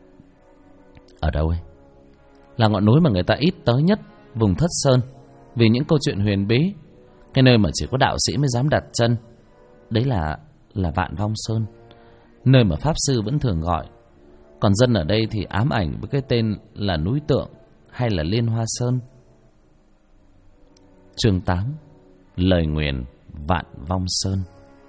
A: Ở đâu ấy? Là ngọn núi mà người ta ít tới nhất, vùng Thất Sơn, vì những câu chuyện huyền bí. Cái nơi mà chỉ có đạo sĩ mới dám đặt chân. Đấy là Vạn Vong Sơn. nơi mà Pháp Sư vẫn thường gọi. Còn dân ở đây thì ám ảnh với cái tên là núi Tượng hay là Liên Hoa Sơn. Chương 8. Lời nguyền Vạn Vong Sơn.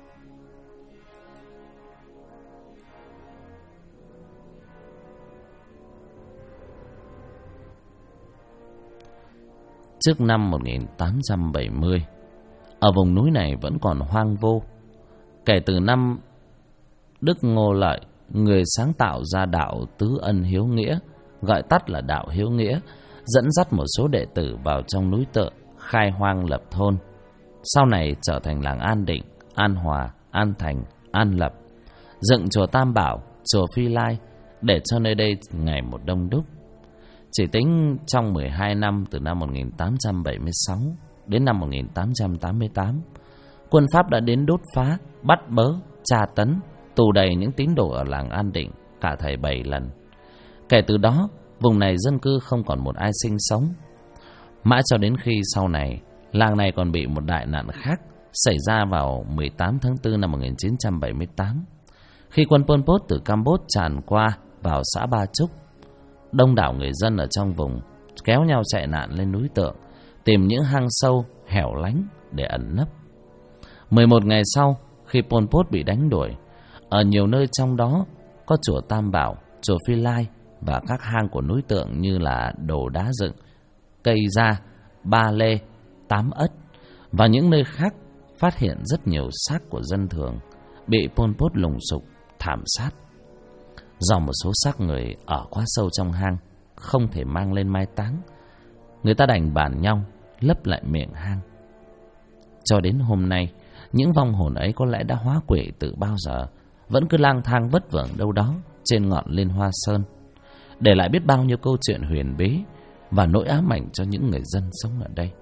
A: Trước năm 1870, ở vùng núi này vẫn còn hoang vô. Kể từ năm Đức Ngô Lợi, người sáng tạo ra đạo Tứ Ân Hiếu Nghĩa, gọi tắt là đạo Hiếu Nghĩa, dẫn dắt một số đệ tử vào trong núi Tượng, khai hoang lập thôn. Sau này trở thành làng An Định, An Hòa, An Thành, An Lập, dựng chùa Tam Bảo, chùa Phi Lai, để cho nơi đây ngày một đông đúc. Chỉ tính trong 12 năm từ năm 1876 đến năm 1888, quân Pháp đã đến đốt phá, bắt bớ, tra tấn, tù đày những tín đồ ở làng An Định cả thảy 7 lần. Kể từ đó, vùng này dân cư không còn một ai sinh sống. Mãi cho đến khi sau này, làng này còn bị một đại nạn khác xảy ra vào 18 tháng 4 năm 1978, khi quân Pol Pot từ Campuchia tràn qua vào xã Ba Chúc. Đông đảo người dân ở trong vùng kéo nhau chạy nạn lên núi Tượng, tìm những hang sâu, hẻo lánh để ẩn nấp. 11 ngày sau, khi Pol Pot bị đánh đuổi, ở nhiều nơi trong đó có chùa Tam Bảo, chùa Phi Lai và các hang của núi Tượng như là Đồ Đá Dựng, Cây Da, Ba Lê, Tám Ất và những nơi khác phát hiện rất nhiều xác của dân thường bị Pol Pot lùng sục, thảm sát. Do một số xác người ở quá sâu trong hang, không thể mang lên mai táng, người ta đành bàn nhau lấp lại miệng hang. Cho đến hôm nay, những vong hồn ấy có lẽ đã hóa quỷ từ bao giờ, vẫn cứ lang thang vất vưởng đâu đó trên ngọn Liên Hoa Sơn, để lại biết bao nhiêu câu chuyện huyền bí và nỗi ám ảnh cho những người dân sống ở đây.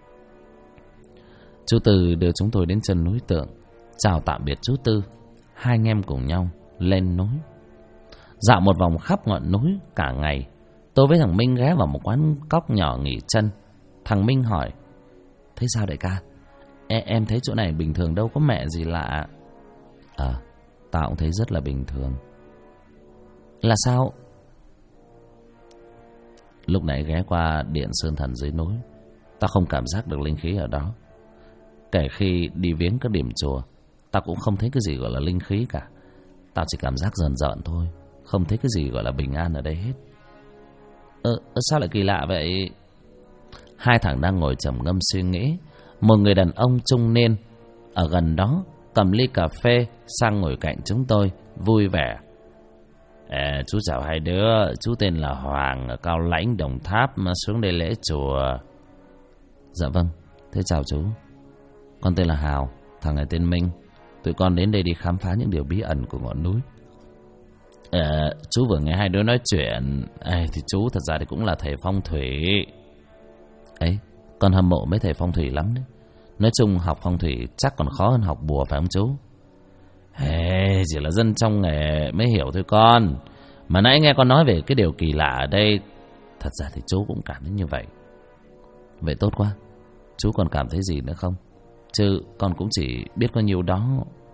A: Chú Tư đưa chúng tôi đến chân núi Tượng, chào tạm biệt chú Tư. Hai anh em cùng nhau lên núi, dạo một vòng khắp ngọn núi cả ngày. Tôi với thằng Minh ghé vào một quán cóc nhỏ nghỉ chân. Thằng Minh hỏi: thế sao đại ca? Em thấy chỗ này bình thường, đâu có mẹ gì lạ. Tao cũng thấy rất là bình thường. Là sao? Lúc nãy ghé qua Điện Sơn Thần dưới núi, tao không cảm giác được linh khí ở đó. Kể khi đi viếng các điểm chùa, tao cũng không thấy cái gì gọi là linh khí cả. Tao chỉ cảm giác rờn rợn thôi, không thấy cái gì gọi là bình an ở đây hết. Sao lại kỳ lạ vậy? Hai thằng đang ngồi trầm ngâm suy nghĩ. Một người đàn ông trung niên ở gần đó cầm ly cà phê sang ngồi cạnh chúng tôi, vui vẻ. Chú chào hai đứa, chú tên là Hoàng ở Cao Lãnh, Đồng Tháp, mà xuống đây lễ chùa. Dạ vâng, thế chào chú. Con tên là Hào, thằng này tên Minh. Tụi con đến đây đi khám phá những điều bí ẩn của ngọn núi. Chú vừa nghe hai đứa nói chuyện. Thì chú thật ra thì cũng là thầy phong thủy. Ấy, con hâm mộ mấy thầy phong thủy lắm đấy. Nói chung học phong thủy chắc còn khó hơn học bùa, phải không chú? Chỉ là dân trong nghề mới hiểu thôi con. Mà nãy nghe con nói về cái điều kỳ lạ ở đây, thật ra thì chú cũng cảm thấy như vậy. Vậy tốt quá. Chú còn cảm thấy gì nữa không? Chứ con cũng chỉ biết có nhiêu đó.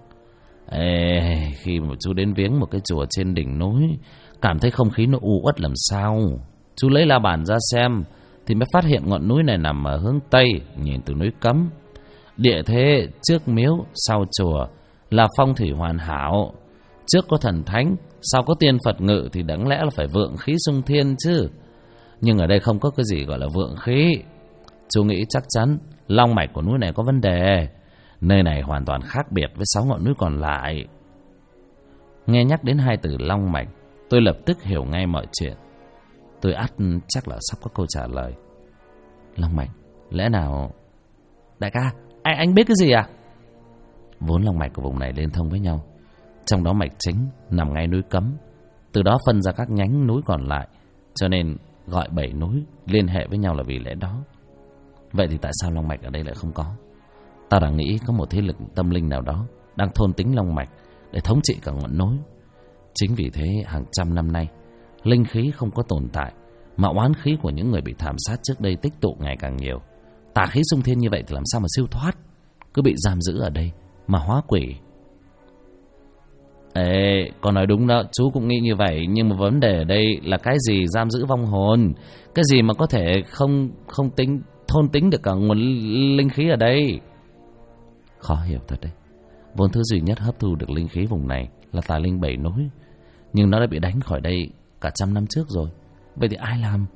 A: Khi mà chú đến viếng một cái chùa trên đỉnh núi, cảm thấy không khí nó u uất làm sao. Chú lấy la bàn ra xem thì mới phát hiện ngọn núi này nằm ở hướng Tây, nhìn từ núi Cấm. Địa thế trước miếu, sau chùa là phong thủy hoàn hảo. Trước có thần thánh, sau có tiên Phật ngự thì đáng lẽ là phải vượng khí xung thiên chứ. Nhưng ở đây không có cái gì gọi là vượng khí. Chú nghĩ chắc chắn long mạch của núi này có vấn đề. Nơi này hoàn toàn khác biệt với 6 ngọn núi còn lại. Nghe nhắc đến hai từ long mạch, tôi lập tức hiểu ngay mọi chuyện. Tôi chắc là sắp có câu trả lời. Long mạch? Lẽ nào... Đại ca, anh biết cái gì à? Vốn long mạch của vùng này liên thông với nhau. Trong đó mạch chính nằm ngay núi Cấm, từ đó phân ra các nhánh núi còn lại, cho nên gọi 7 núi liên hệ với nhau là vì lẽ đó. Vậy thì tại sao long mạch ở đây lại không có? Tao đang nghĩ có một thế lực tâm linh nào đó đang thôn tính long mạch để thống trị cả ngọn núi. Chính vì thế hàng trăm năm nay linh khí không có tồn tại, mà oán khí của những người bị thảm sát trước đây tích tụ ngày càng nhiều. Tà khí xung thiên như vậy thì làm sao mà siêu thoát? Cứ bị giam giữ ở đây mà hóa quỷ. con nói đúng đó, chú cũng nghĩ như vậy. Nhưng mà vấn đề ở đây là cái gì giam giữ vong hồn? Cái gì mà có thể không thôn tính được cả nguồn linh khí ở đây? Khó hiểu thật đấy. Vốn thứ duy nhất hấp thu được linh khí vùng này là tà linh 7 núi, nhưng nó đã bị đánh khỏi đây cả 100 năm trước rồi. Vậy thì ai làm?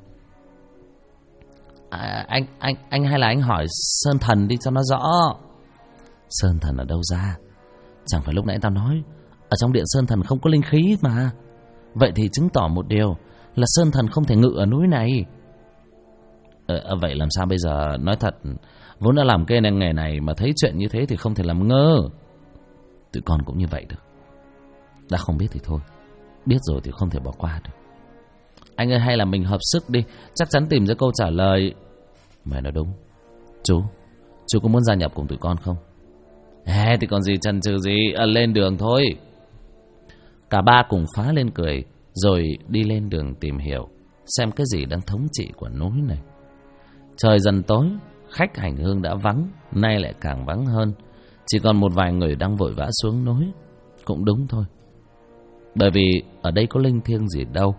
A: Anh hay là anh hỏi Sơn Thần đi cho nó rõ. Sơn Thần ở đâu ra? Chẳng phải lúc nãy tao nói ở trong điện Sơn Thần không có linh khí mà. Vậy thì chứng tỏ một điều là Sơn Thần không thể ngự ở núi này. Vậy làm sao bây giờ? Nói thật, vốn đã làm cái nghề này mà thấy chuyện như thế thì không thể làm ngơ. Tụi con cũng như vậy được. Đã không biết thì thôi, biết rồi thì không thể bỏ qua được. Anh ơi, hay là mình hợp sức đi, chắc chắn tìm ra câu trả lời. Mày nói đúng. Chú có muốn gia nhập cùng tụi con không? Thì còn gì chần chừ gì, lên đường thôi. Cả ba cùng phá lên cười, rồi đi lên đường tìm hiểu xem cái gì đang thống trị của núi này. Trời dần tối, khách hành hương đã vắng, nay lại càng vắng hơn. Chỉ còn một vài người đang vội vã xuống núi. Cũng đúng thôi, bởi vì ở đây có linh thiêng gì đâu.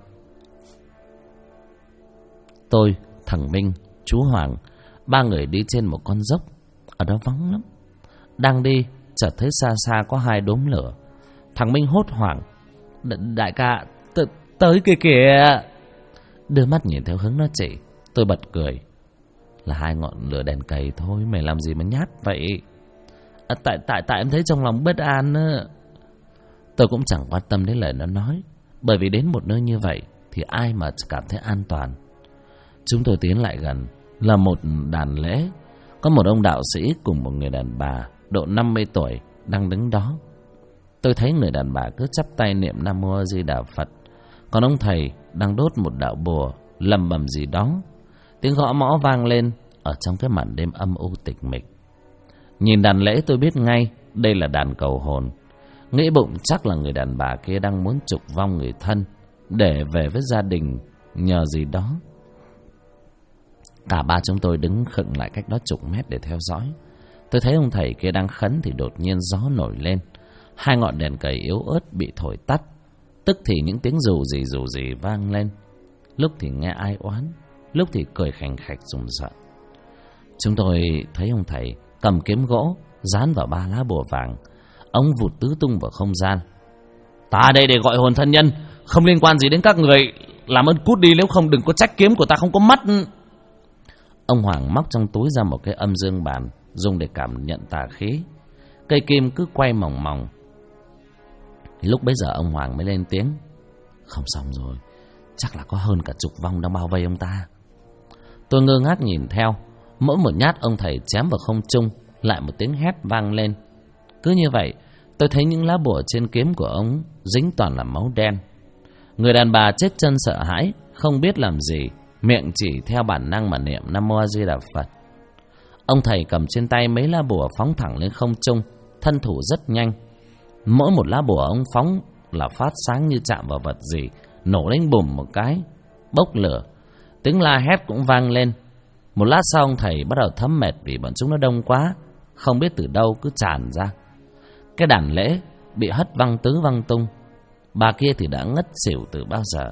A: Tôi, thằng Minh, chú Hoàng, ba người đi trên một con dốc. Ở đó vắng lắm. Đang đi, chợt thấy xa xa có 2 đốm lửa. Thằng Minh hốt hoảng: Đại ca, tới kìa kìa. Đưa mắt nhìn theo hướng nó chỉ. Tôi bật cười: là 2 ngọn lửa đèn cầy thôi, mày làm gì mà nhát vậy? Tại em thấy trong lòng bất an á. Tôi cũng chẳng quan tâm đến lời nó nói, bởi vì đến một nơi như vậy thì ai mà cảm thấy an toàn. Chúng tôi tiến lại gần là một đàn lễ. Có một ông đạo sĩ cùng một người đàn bà độ 50 tuổi đang đứng đó. Tôi thấy người đàn bà cứ chắp tay niệm Nam Mô A Di Đà Phật, còn ông thầy đang đốt một đạo bùa lầm bầm gì đó. Tiếng gõ mõ vang lên ở trong cái màn đêm âm u tịch mịch. Nhìn đàn lễ tôi biết ngay đây là đàn cầu hồn. Nghĩ bụng chắc là người đàn bà kia đang muốn trục vong người thân để về với gia đình nhờ gì đó. Cả ba chúng tôi đứng khựng lại cách đó chục mét để theo dõi. Tôi thấy ông thầy kia đang khấn thì đột nhiên gió nổi lên. 2 ngọn đèn cầy yếu ớt bị thổi tắt. Tức thì những tiếng rù rì vang lên. Lúc thì nghe ai oán, lúc thì cười khành khạch rùng rợn. Chúng tôi thấy ông thầy cầm kiếm gỗ dán vào 3 lá bùa vàng. Ông vụt tứ tung vào không gian: Ta đây để gọi hồn thân nhân, không liên quan gì đến các người. Làm ơn cút đi, nếu không đừng có trách kiếm của ta không có mắt. Ông Hoàng móc trong túi ra một cái âm dương bàn dùng để cảm nhận tà khí. Cây kim cứ quay mòng mòng. Lúc bấy giờ ông Hoàng mới lên tiếng: Không xong rồi, chắc là có hơn cả chục vong đang bao vây ông ta. Tôi ngơ ngác nhìn theo. Mỗi một nhát ông thầy chém vào không trung, lại một tiếng hét vang lên. Cứ như vậy, tôi thấy những lá bùa trên kiếm của ông dính toàn là máu đen. Người đàn bà chết chân sợ hãi, không biết làm gì, miệng chỉ theo bản năng mà niệm Nam Mô A Di Đà Phật. Ông thầy cầm trên tay mấy lá bùa phóng thẳng lên không trung, thân thủ rất nhanh. Mỗi một lá bùa ông phóng là phát sáng như chạm vào vật gì, nổ đánh bùm một cái, bốc lửa. Tiếng la hét cũng vang lên. Một lát sau ông thầy bắt đầu thấm mệt vì bọn chúng nó đông quá, không biết từ đâu cứ tràn ra. Cái đàn lễ bị hất văng tứ văng tung. Bà kia thì đã ngất xỉu từ bao giờ.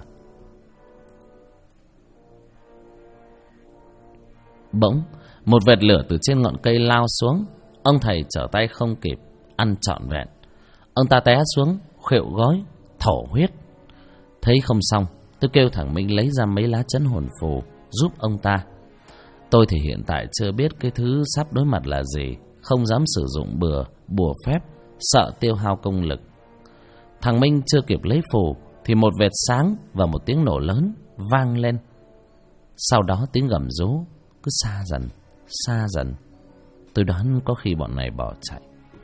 A: Bỗng một vệt lửa từ trên ngọn cây lao xuống. Ông thầy trở tay không kịp ăn trọn vẹn. Ông ta té xuống khuỵu gối, thổ huyết. Thấy không xong, tôi kêu thằng Minh lấy ra mấy lá chấn hồn phù giúp ông ta. Tôi thì hiện tại chưa biết cái thứ sắp đối mặt là gì, không dám sử dụng bùa phép, sợ tiêu hao công lực. Thằng Minh chưa kịp lấy phù thì một vệt sáng và một tiếng nổ lớn vang lên. Sau đó tiếng gầm rú cứ xa dần. Tôi đoán có khi bọn này bỏ chạy.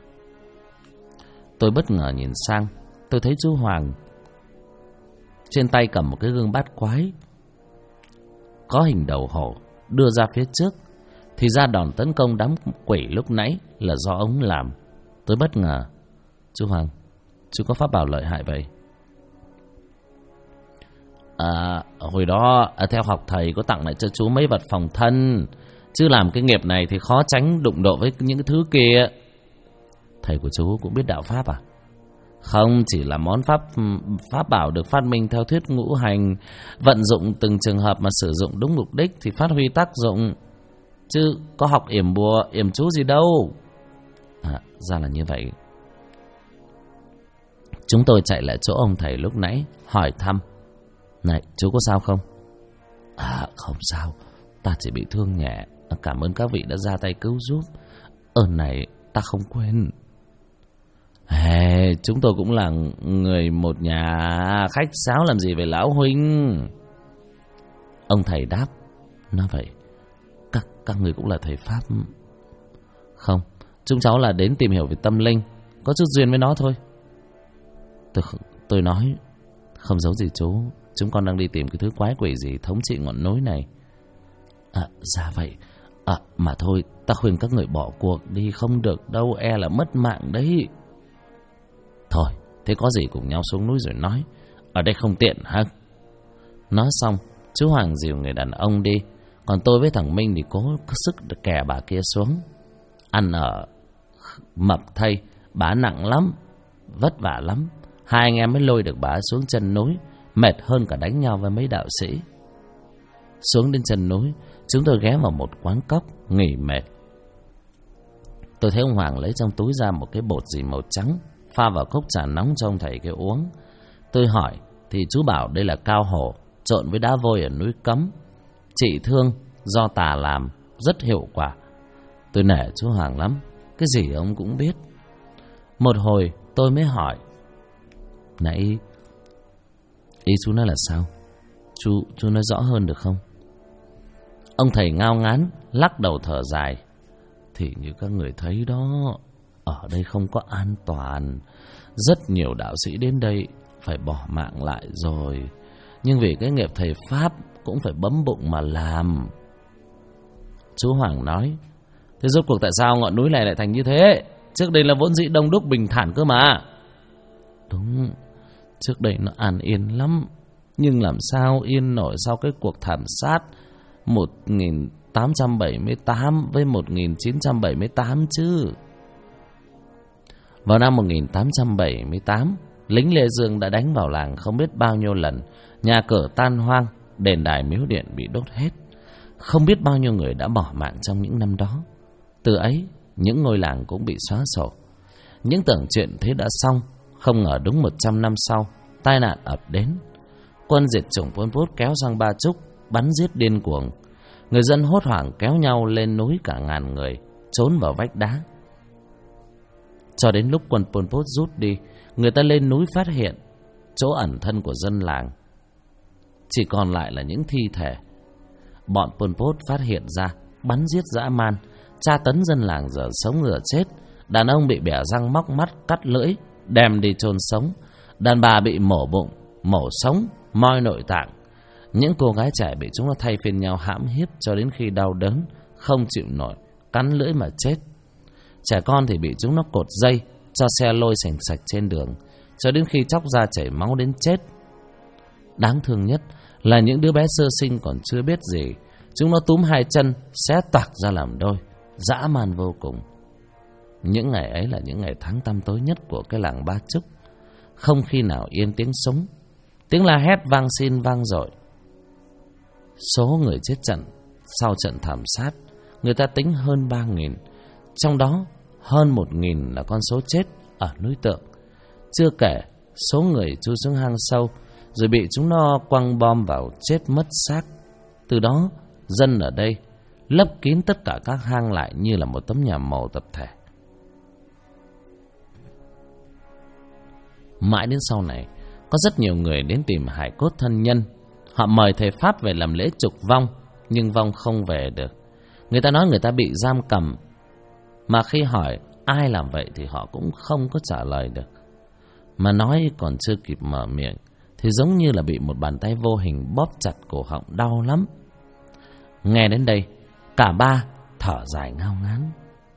A: Tôi bất ngờ nhìn sang, tôi thấy chú Hoàng trên tay cầm một cái gương bát quái có hình đầu hổ đưa ra phía trước. Thì ra đòn tấn công đám quỷ lúc nãy là do ông làm. Tôi bất ngờ: Chú Hoàng, chú có pháp bảo lợi hại vậy? Hồi đó theo học thầy có tặng lại cho chú mấy vật phòng thân, chứ làm cái nghiệp này thì khó tránh đụng độ với những cái thứ kia. Thầy của chú cũng biết đạo pháp à? Không chỉ là món pháp bảo được phát minh theo thuyết ngũ hành, vận dụng từng trường hợp mà sử dụng đúng mục đích thì phát huy tác dụng, chứ có học yểm bùa yểm chú gì đâu. Ra là như vậy. Chúng tôi chạy lại chỗ ông thầy lúc nãy, hỏi thăm. Này, chú có sao không? Không sao, ta chỉ bị thương nhẹ. Cảm ơn các vị đã ra tay cứu giúp. Ơn này ta không quên. Chúng tôi cũng là người một nhà, khách sáo làm gì về lão huynh. Ông thầy đáp. Nói vậy, các người cũng là thầy Pháp? Không, chúng cháu là đến tìm hiểu về tâm linh, có chút duyên với nó thôi. Tôi nói, không giấu gì chú, chúng con đang đi tìm cái thứ quái quỷ gì thống trị ngọn núi này. Dạ vậy. Mà thôi, ta khuyên các người bỏ cuộc đi, không được đâu, e là mất mạng đấy. Thôi, thế có gì cùng nhau xuống núi rồi nói, ở đây không tiện hả? Nói xong, chú Hoàng dìu người đàn ông đi, còn tôi với thằng Minh thì cố sức kè bà kia xuống. Ăn ở mập thay, bà nặng lắm, vất vả lắm. Hai anh em mới lôi được bà xuống chân núi, mệt hơn cả đánh nhau với mấy đạo sĩ. Xuống đến chân núi, chúng tôi ghé vào một quán cóc nghỉ mệt. Tôi thấy ông Hoàng lấy trong túi ra một cái bột gì màu trắng, pha vào cốc trà nóng cho ông thầy kia uống. Tôi hỏi thì chú bảo đây là cao hổ trộn với đá vôi ở núi Cấm, trị thương do tà làm, rất hiệu quả. Tôi nể chú Hoàng lắm, cái gì ông cũng biết. Một hồi tôi mới hỏi, nãy ý chú nói là sao? Chú nói rõ hơn được không? Ông thầy ngao ngán, lắc đầu thở dài. Thì như các người thấy đó, ở đây không có an toàn. Rất nhiều đạo sĩ đến đây phải bỏ mạng lại rồi, nhưng vì cái nghiệp thầy Pháp cũng phải bấm bụng mà làm. Chú Hoàng nói, thế rốt cuộc tại sao ngọn núi này lại thành như thế? Trước đây là vốn dĩ đông đúc bình thản cơ mà. Đúng, trước đây nó an yên lắm, nhưng làm sao yên nổi sau cái cuộc thảm sát 1878 với 1978 chứ. Vào năm 1878, lính Lê Dương đã đánh vào làng không biết bao nhiêu lần, nhà cửa tan hoang, đền đài miếu điện bị đốt hết. Không biết bao nhiêu người đã bỏ mạng trong những năm đó. Từ ấy, những ngôi làng cũng bị xóa sổ. Những tưởng chuyện thế đã xong, không ngờ đúng 100 năm sau, tai nạn ập đến. Quân diệt chủng Pol Pot kéo sang Ba Chúc, bắn giết điên cuồng. Người dân hốt hoảng kéo nhau lên núi cả ngàn người, trốn vào vách đá. Cho đến lúc quân Pol Pot rút đi, người ta lên núi phát hiện chỗ ẩn thân của dân làng chỉ còn lại là những thi thể. Bọn Pol Pot phát hiện ra, bắn giết dã man, tra tấn dân làng giờ sống giờ chết. Đàn ông bị bẻ răng móc mắt cắt lưỡi đem đi chôn sống, đàn bà bị mổ bụng, mổ sống, moi nội tạng. Những cô gái trẻ bị chúng nó thay phiên nhau hãm hiếp cho đến khi đau đớn không chịu nổi, cắn lưỡi mà chết. Trẻ con thì bị chúng nó cột dây cho xe lôi sành sạch trên đường, cho đến khi chóc ra chảy máu đến chết. Đáng thương nhất là những đứa bé sơ sinh còn chưa biết gì, chúng nó túm hai chân xé toạc ra làm đôi, dã man vô cùng. Những ngày ấy là những ngày tháng tăm tối nhất của cái làng Ba Chúc. Không khi nào yên tiếng súng, tiếng la hét vang xin vang dội. Số người chết trận sau trận thảm sát người ta tính hơn 3.000, trong đó hơn 1.000 là con số chết ở núi Tượng. Chưa kể số người chui xuống hang sâu rồi bị chúng nó quăng bom vào chết mất xác. Từ đó dân ở đây lấp kín tất cả các hang lại như là một tấm nhà mồ tập thể. Mãi đến sau này, có rất nhiều người đến tìm hài cốt thân nhân. Họ mời thầy Pháp về làm lễ trục vong, nhưng vong không về được. Người ta nói người ta bị giam cầm, mà khi hỏi ai làm vậy thì họ cũng không có trả lời được. Mà nói còn chưa kịp mở miệng thì giống như là bị một bàn tay vô hình bóp chặt cổ họng, đau lắm. Nghe đến đây, cả ba thở dài ngao ngán.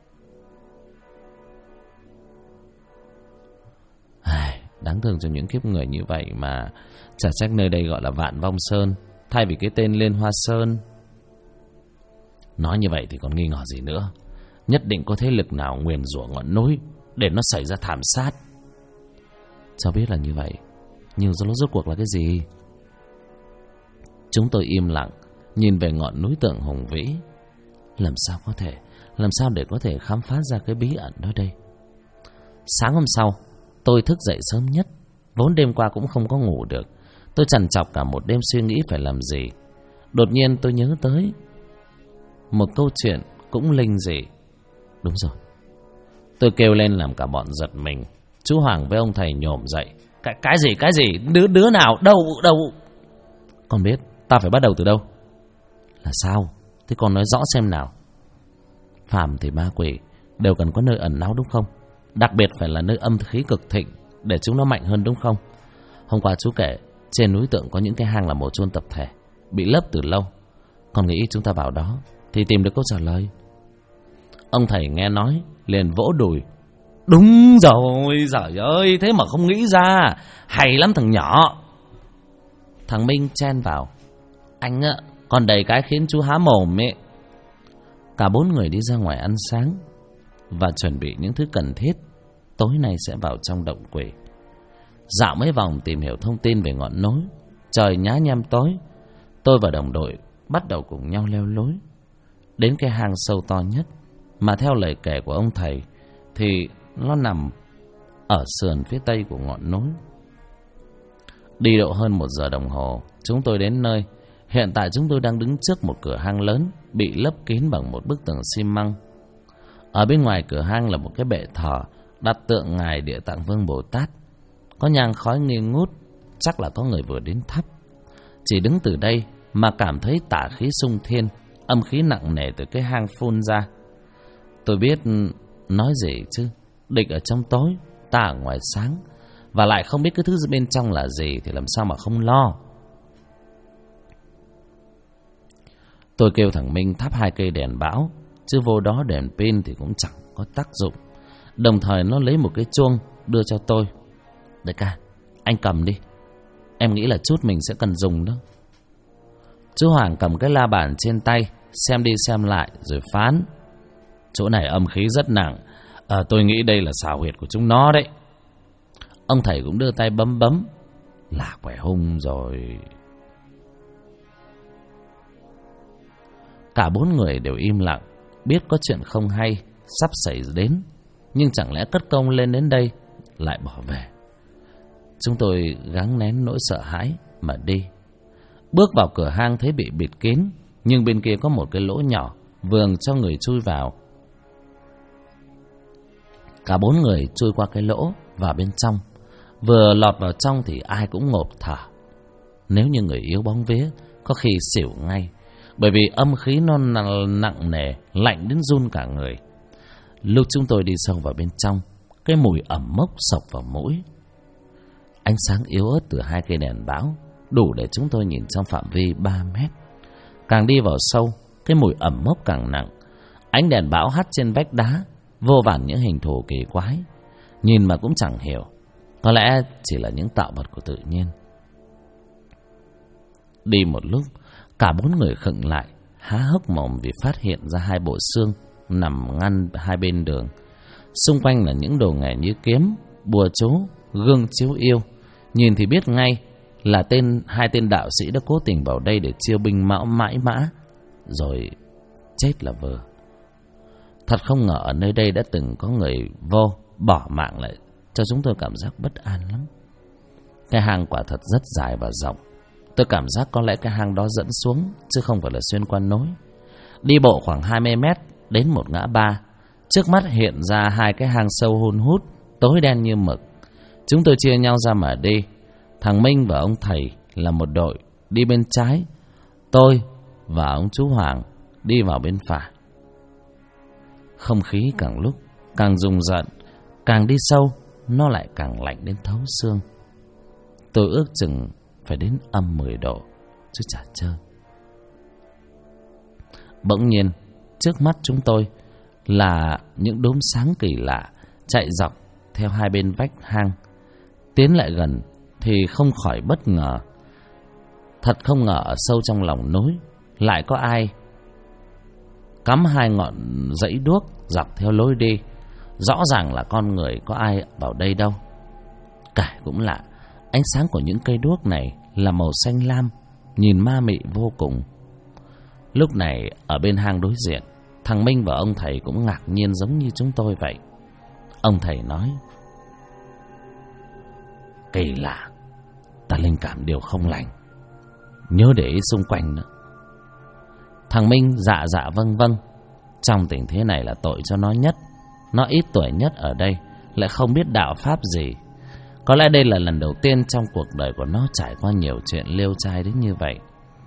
A: Đáng thương cho những kiếp người như vậy mà chả trách nơi đây gọi là Vạn Vong Sơn thay vì cái tên Liên Hoa Sơn. Nói như vậy thì còn nghi ngờ gì nữa, nhất định có thế lực nào nguyền rủa ngọn núi để nó xảy ra thảm sát. Cháu biết là như vậy, nhưng nó rốt cuộc là cái gì? Chúng tôi im lặng, nhìn về ngọn núi tượng hùng vĩ. Làm sao để có thể khám phá ra cái bí ẩn đó đây? Sáng hôm sau, tôi thức dậy sớm nhất. Vốn đêm qua cũng không có ngủ được. Tôi trằn trọc cả một đêm suy nghĩ phải làm gì. Đột nhiên tôi nhớ tới một câu chuyện cũng linh dị. Đúng rồi. Tôi kêu lên làm cả bọn giật mình. Chú Hoàng với ông thầy nhổm dậy. Cái gì? Đứa nào? Đâu? Con biết, ta phải bắt đầu từ đâu? Là sao? Thế con nói rõ xem nào. Phàm thì ma quỷ đều cần có nơi ẩn náu đúng không? Đặc biệt phải là nơi âm khí cực thịnh để chúng nó mạnh hơn đúng không? Hôm qua chú kể trên núi tượng có những cái hang là mộ chôn tập thể, bị lấp từ lâu. Con nghĩ chúng ta vào đó thì tìm được câu trả lời. Ông thầy nghe nói liền vỗ đùi. Đúng rồi, giời ơi, thế mà không nghĩ ra. Hay lắm thằng nhỏ. Thằng Minh chen vào. Anh ạ, còn đầy cái khiến chú há mồm ấy. Cả bốn người đi ra ngoài ăn sáng và chuẩn bị những thứ cần thiết. Tối nay sẽ vào trong động quỷ. Dạo mấy vòng tìm hiểu thông tin về ngọn núi. Trời nhá nhem tối. Tôi và đồng đội bắt đầu cùng nhau leo lối đến cái hang sâu to nhất, mà theo lời kể của ông thầy thì nó nằm ở sườn phía tây của ngọn núi. Đi độ hơn 1 giờ đồng hồ, chúng tôi đến nơi. Hiện tại chúng tôi đang đứng trước một cửa hang lớn bị lấp kín bằng một bức tường xi măng. Ở bên ngoài cửa hang là một cái bệ thờ đặt tượng ngài Địa Tạng Vương Bồ Tát. Có nhang khói nghi ngút, chắc là có người vừa đến thắp. Chỉ đứng từ đây mà cảm thấy tà khí xung thiên, âm khí nặng nề từ cái hang phun ra. Tôi biết nói gì chứ, địch ở trong tối, ta ở ngoài sáng, và lại không biết cái thứ bên trong là gì thì làm sao mà không lo. Tôi kêu thằng Minh thắp 2 cây đèn bão, chứ vô đó đèn pin thì cũng chẳng có tác dụng. Đồng thời nó lấy một cái chuông đưa cho tôi. Đại ca, anh cầm đi, em nghĩ là chút mình sẽ cần dùng đó. Chú Hoàng cầm cái la bàn trên tay, xem đi xem lại rồi phán. Chỗ này âm khí rất nặng, tôi nghĩ đây là xào huyệt của chúng nó đấy. Ông thầy cũng đưa tay bấm. Là quẻ hung rồi. Cả 4 người đều im lặng, biết có chuyện không hay sắp xảy đến, nhưng chẳng lẽ cất công lên đến đây lại bỏ về. Chúng tôi gắng nén nỗi sợ hãi mà đi. Bước vào cửa hang thấy bị bịt kín, nhưng bên kia có một cái lỗ nhỏ vườn cho người chui vào. Cả 4 người chui qua cái lỗ vào bên trong. Vừa lọt vào trong thì ai cũng ngộp thở. Nếu như người yếu bóng vía có khi xỉu ngay, bởi vì âm khí nó nặng nề, lạnh đến run cả người. Lúc chúng tôi đi sâu vào bên trong, cái mùi ẩm mốc xộc vào mũi. Ánh sáng yếu ớt từ 2 cây đèn bão đủ để chúng tôi nhìn trong phạm vi 3 mét. Càng đi vào sâu, cái mùi ẩm mốc càng nặng. Ánh đèn bão hắt trên vách đá, vô vàn những hình thù kỳ quái, nhìn mà cũng chẳng hiểu. Có lẽ chỉ là những tạo vật của tự nhiên. Đi một lúc, cả 4 người khựng lại, há hốc mồm vì phát hiện ra 2 bộ xương nằm ngăn 2 bên đường. Xung quanh là những đồ nghề như kiếm, bùa chú, gương chiếu yêu. Nhìn thì biết ngay là 2 tên đạo sĩ đã cố tình vào đây để chiêu binh mãi mã, rồi chết là vừa. Thật không ngờ ở nơi đây đã từng có người vô bỏ mạng lại, cho chúng tôi cảm giác bất an lắm. Cái hang quả thật rất dài và rộng. Tôi cảm giác có lẽ cái hang đó dẫn xuống, chứ không phải là xuyên qua núi. Đi bộ khoảng 20 mét đến một ngã ba. Trước mắt hiện ra 2 cái hang sâu hun hút, tối đen như mực. Chúng tôi chia nhau ra mà đi. Thằng Minh và ông thầy là một đội đi bên trái, tôi và ông chú Hoàng đi vào bên phải. Không khí càng lúc càng rùng rợn, càng đi sâu nó lại càng lạnh đến thấu xương. Tôi ước chừng phải đến âm 10 độ chứ chả chơi. Bỗng nhiên trước mắt chúng tôi là những đốm sáng kỳ lạ chạy dọc theo 2 bên vách hang. Tiến lại gần thì không khỏi bất ngờ. Thật không ngờ ở sâu trong lòng núi lại có ai cắm 2 ngọn dãy đuốc dọc theo lối đi. Rõ ràng là con người, có ai vào đây đâu. Cả cũng lạ, ánh sáng của những cây đuốc này là màu xanh lam, nhìn ma mị vô cùng. Lúc này ở bên hang đối diện, thằng Minh và ông thầy cũng ngạc nhiên giống như chúng tôi vậy. Ông thầy nói: kỳ lạ, ta linh cảm điều không lành, nhớ để ý xung quanh nữa. Thằng Minh dạ dạ vâng vâng. Trong tình thế này là tội cho nó nhất. Nó ít tuổi nhất ở đây, lại không biết đạo pháp gì. Có lẽ đây là lần đầu tiên trong cuộc đời của nó trải qua nhiều chuyện liêu trai đến như vậy.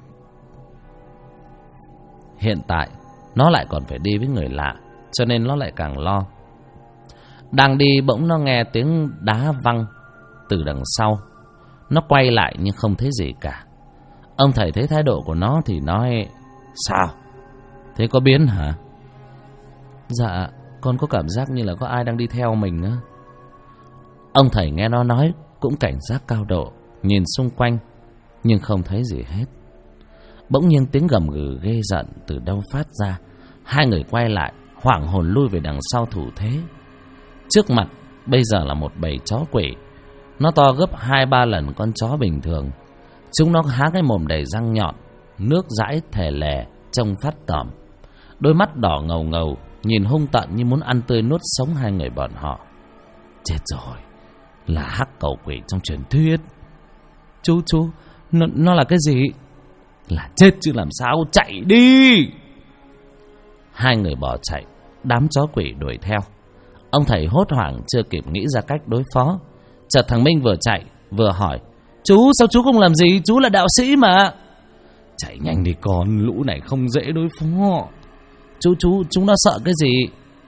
A: Hiện tại nó lại còn phải đi với người lạ, cho nên nó lại càng lo. Đang đi bỗng nó nghe tiếng đá văng từ đằng sau. Nó quay lại nhưng không thấy gì cả. Ông thầy thấy thái độ của nó thì nói: sao? Thế có biến hả? Dạ, con có cảm giác như là có ai đang đi theo mình á. Ông thầy nghe nó nói cũng cảnh giác cao độ, nhìn xung quanh nhưng không thấy gì hết. Bỗng nhiên tiếng gầm gừ ghê giận từ đâu phát ra. Hai người quay lại, hoảng hồn lui về đằng sau thủ thế. Trước mặt bây giờ là một bầy chó quỷ. Nó to gấp 2-3 lần con chó bình thường. Chúng nó há cái mồm đầy răng nhọn, nước dãi thè lè, trông phát tởm. Đôi mắt đỏ ngầu ngầu, nhìn hung tợn như muốn ăn tươi nuốt sống hai người bọn họ. Chết rồi, là hắc cầu quỷ trong truyền thuyết. Chú, nó là cái gì? Là chết chứ làm sao, chạy đi! Hai người bỏ chạy, đám chó quỷ đuổi theo. Ông thầy hốt hoảng chưa kịp nghĩ ra cách đối phó. Chợt thằng Minh vừa chạy vừa hỏi: chú, sao chú không làm gì? Chú là đạo sĩ mà. Chạy nhanh đi con, lũ này không dễ đối phó. Chúng nó sợ cái gì?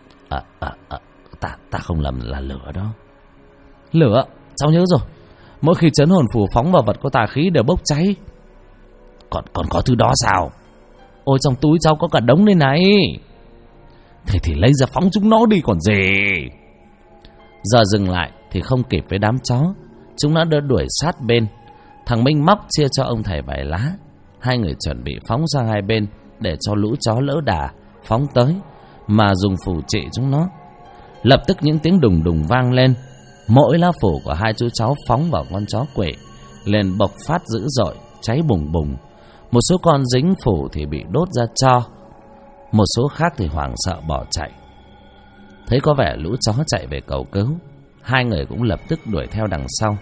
A: Ta không lầm là lửa đó. Lửa? Cháu nhớ rồi, mỗi khi trấn hồn phù phóng vào vật có tà khí đều bốc cháy. Còn có thứ đó sao? Ôi, trong túi cháu có cả đống đây này. Thế thì lấy ra phóng chúng nó đi còn gì. Giờ dừng lại thì không kịp với đám chó. Chúng nó đã đuổi sát bên. Thằng Minh móc chia cho ông thầy vài lá. Hai người chuẩn bị phóng sang hai bên để cho lũ chó lỡ đà phóng tới, mà dùng phù trị chúng nó. Lập tức những tiếng đùng đùng vang lên. Mỗi lá phù của hai chú cháu phóng vào con chó quỷ liền bộc phát dữ dội, cháy bùng bùng. Một số con dính phù thì bị đốt ra tro, một số khác thì hoảng sợ bỏ chạy. Thấy có vẻ lũ chó chạy về cầu cứu, hai người cũng lập tức đuổi theo đằng sau.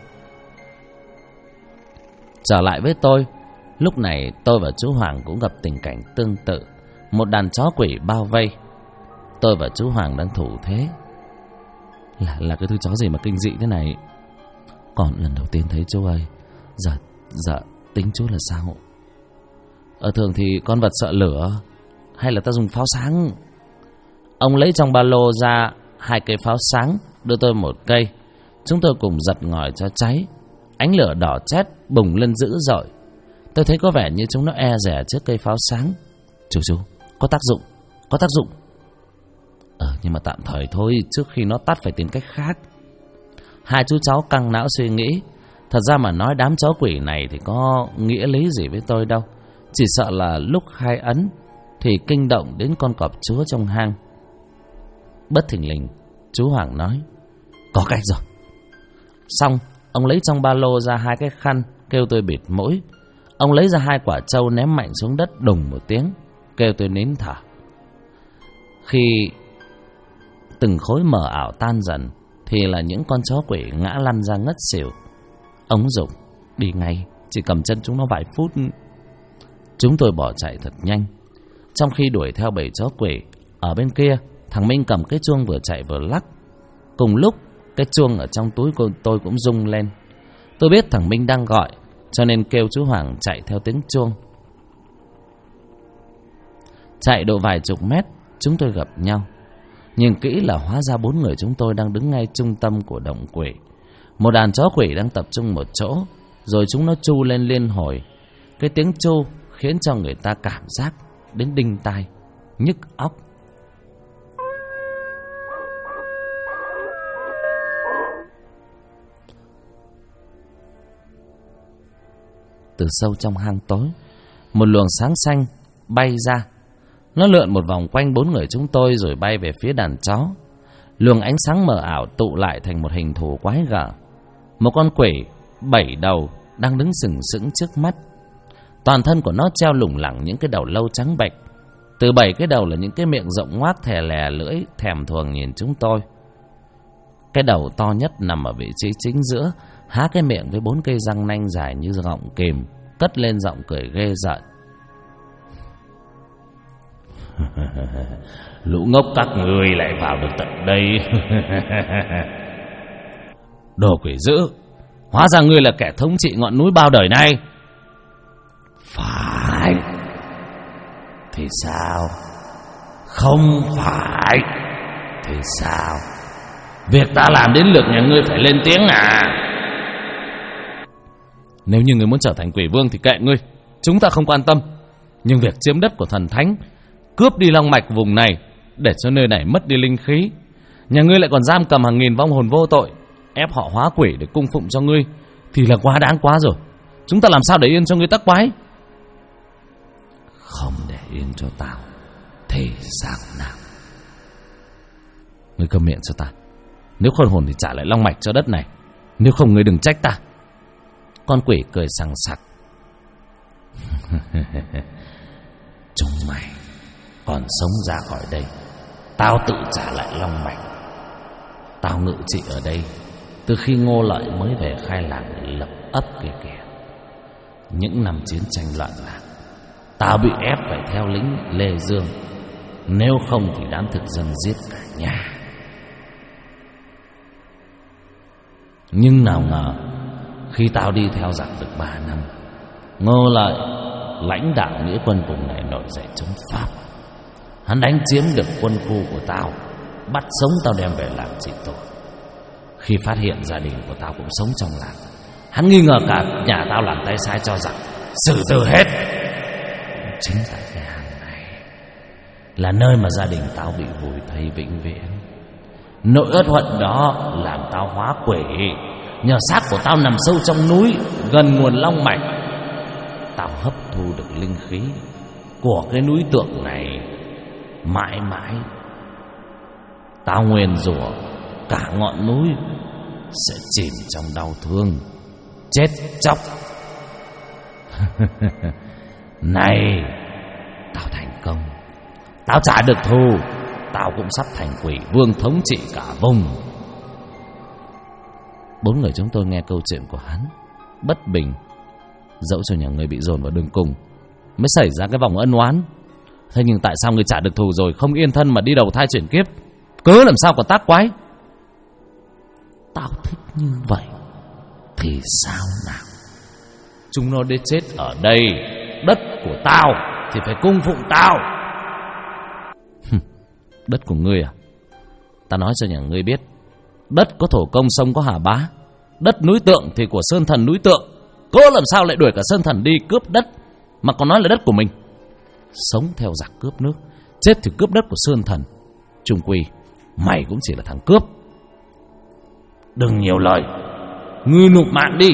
A: Trở lại với tôi, lúc này tôi và chú Hoàng cũng gặp tình cảnh tương tự. Một đàn chó quỷ bao vây. Tôi và chú Hoàng đang thủ thế. Là cái thứ chó gì mà kinh dị thế này? Còn lần đầu tiên thấy chú ơi. Dạ, tính chú là sao? Thường thì con vật sợ lửa, hay là ta dùng pháo sáng? Ông lấy trong ba lô ra 2 cây pháo sáng, đưa tôi 1 cây. Chúng tôi cùng giật ngòi cho cháy. Ánh lửa đỏ chét bùng lên dữ dội. Tôi thấy có vẻ như chúng nó e dè trước cây pháo sáng. Chú, có tác dụng. Nhưng mà tạm thời thôi, trước khi nó tắt phải tìm cách khác. Hai chú cháu căng não suy nghĩ. Thật ra mà nói đám chó quỷ này thì có nghĩa lý gì với tôi đâu. Chỉ sợ là lúc khai ấn thì kinh động đến con cọp chúa trong hang. Bất thình lình chú Hoàng nói: có cách rồi. Xong ông lấy trong ba lô ra 2 cái khăn, kêu tôi bịt mũi. Ông lấy ra 2 quả trâu ném mạnh xuống đất đùng một tiếng, kêu tôi nín thở. Khi từng khối mờ ảo tan dần thì là những con chó quỷ ngã lăn ra ngất xỉu. Ông dục đi ngay, chỉ cầm chân chúng nó vài phút. Chúng tôi bỏ chạy thật nhanh. Trong khi đuổi theo bầy chó quỷ, ở bên kia thằng Minh cầm cái chuông vừa chạy vừa lắc. Cùng lúc cái chuông ở trong túi của tôi cũng rung lên. Tôi biết thằng Minh đang gọi, cho nên kêu chú Hoàng chạy theo tiếng chuông. Chạy độ vài chục mét, chúng tôi gặp nhau. Nhìn kỹ là hóa ra 4 người chúng tôi đang đứng ngay trung tâm của động quỷ. Một đàn chó quỷ đang tập trung một chỗ, rồi chúng nó chu lên liên hồi. Cái tiếng chu khiến cho người ta cảm giác đến đinh tai, nhức óc. Từ sâu trong hang tối, một luồng sáng xanh bay ra. Nó lượn một vòng quanh 4 người chúng tôi rồi bay về phía đàn chó. Luồng ánh sáng mờ ảo tụ lại thành một hình thù quái gở. một con quỷ 7 đầu đang đứng sừng sững trước mắt. Toàn thân của nó treo lủng lẳng những cái đầu lâu trắng bệch. Từ 7 cái đầu là những cái miệng rộng ngoác thè lè lưỡi thèm thuồng nhìn chúng tôi. Cái đầu to nhất nằm ở vị trí chính giữa, há cái miệng với 4 cây răng nanh dài như gọng kìm, cất lên giọng cười ghê rợn.
B: Lũ ngốc các ngươi lại vào được tận đây.
A: Đồ quỷ dữ, hóa ra ngươi là kẻ thống trị ngọn núi bao đời nay.
B: Phải. Thì sao? Không phải thì sao? Việc ta làm đến lượt nhà ngươi phải lên tiếng à?
A: Nếu như ngươi muốn trở thành quỷ vương thì kệ ngươi, chúng ta không quan tâm. Nhưng việc chiếm đất của thần thánh, cướp đi long mạch vùng này, để cho nơi này mất đi linh khí, nhà ngươi lại còn giam cầm hàng nghìn vong hồn vô tội, ép họ hóa quỷ để cung phụng cho ngươi, thì là quá đáng quá rồi. Chúng ta làm sao để yên cho ngươi tắc quái?
B: Không để yên cho tao thì sao nào?
A: Ngươi câm miệng cho ta. Nếu khôn hồn thì trả lại long mạch cho đất này, nếu không ngươi đừng trách ta. Con quỷ cười sằng sặc.
B: Chúng mày còn sống ra khỏi đây, tao tự trả lại long mạch.
A: Tao ngự trị ở đây từ khi Ngô Lợi mới về khai làng để lập ấp kia kìa. Những năm chiến tranh loạn lạc, tao bị ép phải theo lính Lê Dương, nếu không thì đám thực dân giết cả nhà. Nhưng nào ngờ khi tao đi theo giặc được 3 năm, Ngô Lợi lãnh đạo nghĩa quân vùng này nổi dậy chống Pháp. Hắn đánh chiếm được quân khu của tao, bắt sống tao đem về làm trị tội. Khi phát hiện gia đình của tao cũng sống trong làng, hắn nghi ngờ cả nhà tao làm tay sai cho giặc, xử tử hết. Chính tại cái hang này là nơi mà gia đình tao bị vùi thây vĩnh viễn. Nỗi uất hận đó làm tao hóa quỷ. Nhờ xác của tao nằm sâu trong núi, gần nguồn long mạch, tao hấp thu được linh khí của cái núi tượng này. Mãi mãi tao nguyền rủa cả ngọn núi sẽ chìm trong đau thương, chết chóc. Này, tao thành công, tao trả được thù, tao cũng sắp thành quỷ vương thống trị cả vùng. 4 người chúng tôi nghe câu chuyện của hắn bất bình. Dẫu cho nhà người bị dồn vào đường cùng mới xảy ra cái vòng ân oán, thế nhưng tại sao người trả được thù rồi không yên thân mà đi đầu thai chuyển kiếp, cớ làm sao còn tác quái? Tao thích như vậy thì sao nào? Chúng nó đến chết ở đây, đất của tao thì phải cung phụng tao. Đất của ngươi à? Ta nói cho nhà ngươi biết, đất có thổ công sông có Hà Bá, đất núi tượng thì của sơn thần núi tượng. Cô làm sao lại đuổi cả sơn thần đi cướp đất mà còn nói là đất của mình? Sống theo giặc cướp nước, chết thì cướp đất của sơn thần. Chung quy mày cũng chỉ là thằng cướp.
B: Đừng nhiều lời, ngươi nộp mạng đi.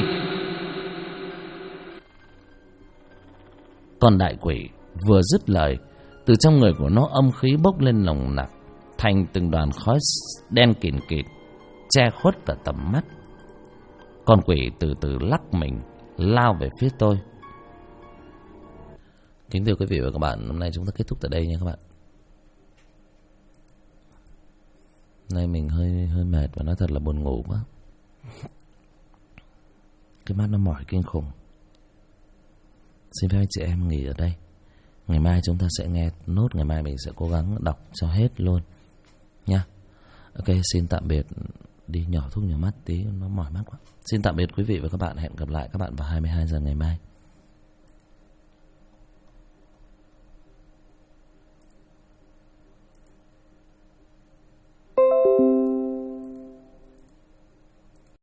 A: Con đại quỷ vừa dứt lời, từ trong người của nó âm khí bốc lên nồng nặc, thành từng đoàn khói đen kịt kịt che khuất cả tầm mắt. Con quỷ từ từ lắc mình lao về phía tôi. Kính thưa quý vị và các bạn, hôm nay chúng ta kết thúc tại đây nha các bạn. Nay mình hơi mệt và nói thật là buồn ngủ quá. Cái mắt nó mỏi kinh khủng. Xin phép anh chị em nghỉ ở đây. Ngày mai chúng ta sẽ nghe nốt, ngày mai mình sẽ cố gắng đọc cho hết luôn nha. Ok, xin tạm biệt. Đi nhỏ thuốc nhỏ mắt tí, nó mỏi mắt quá. Xin tạm biệt quý vị và các bạn, hẹn gặp lại các bạn vào 22 giờ ngày mai.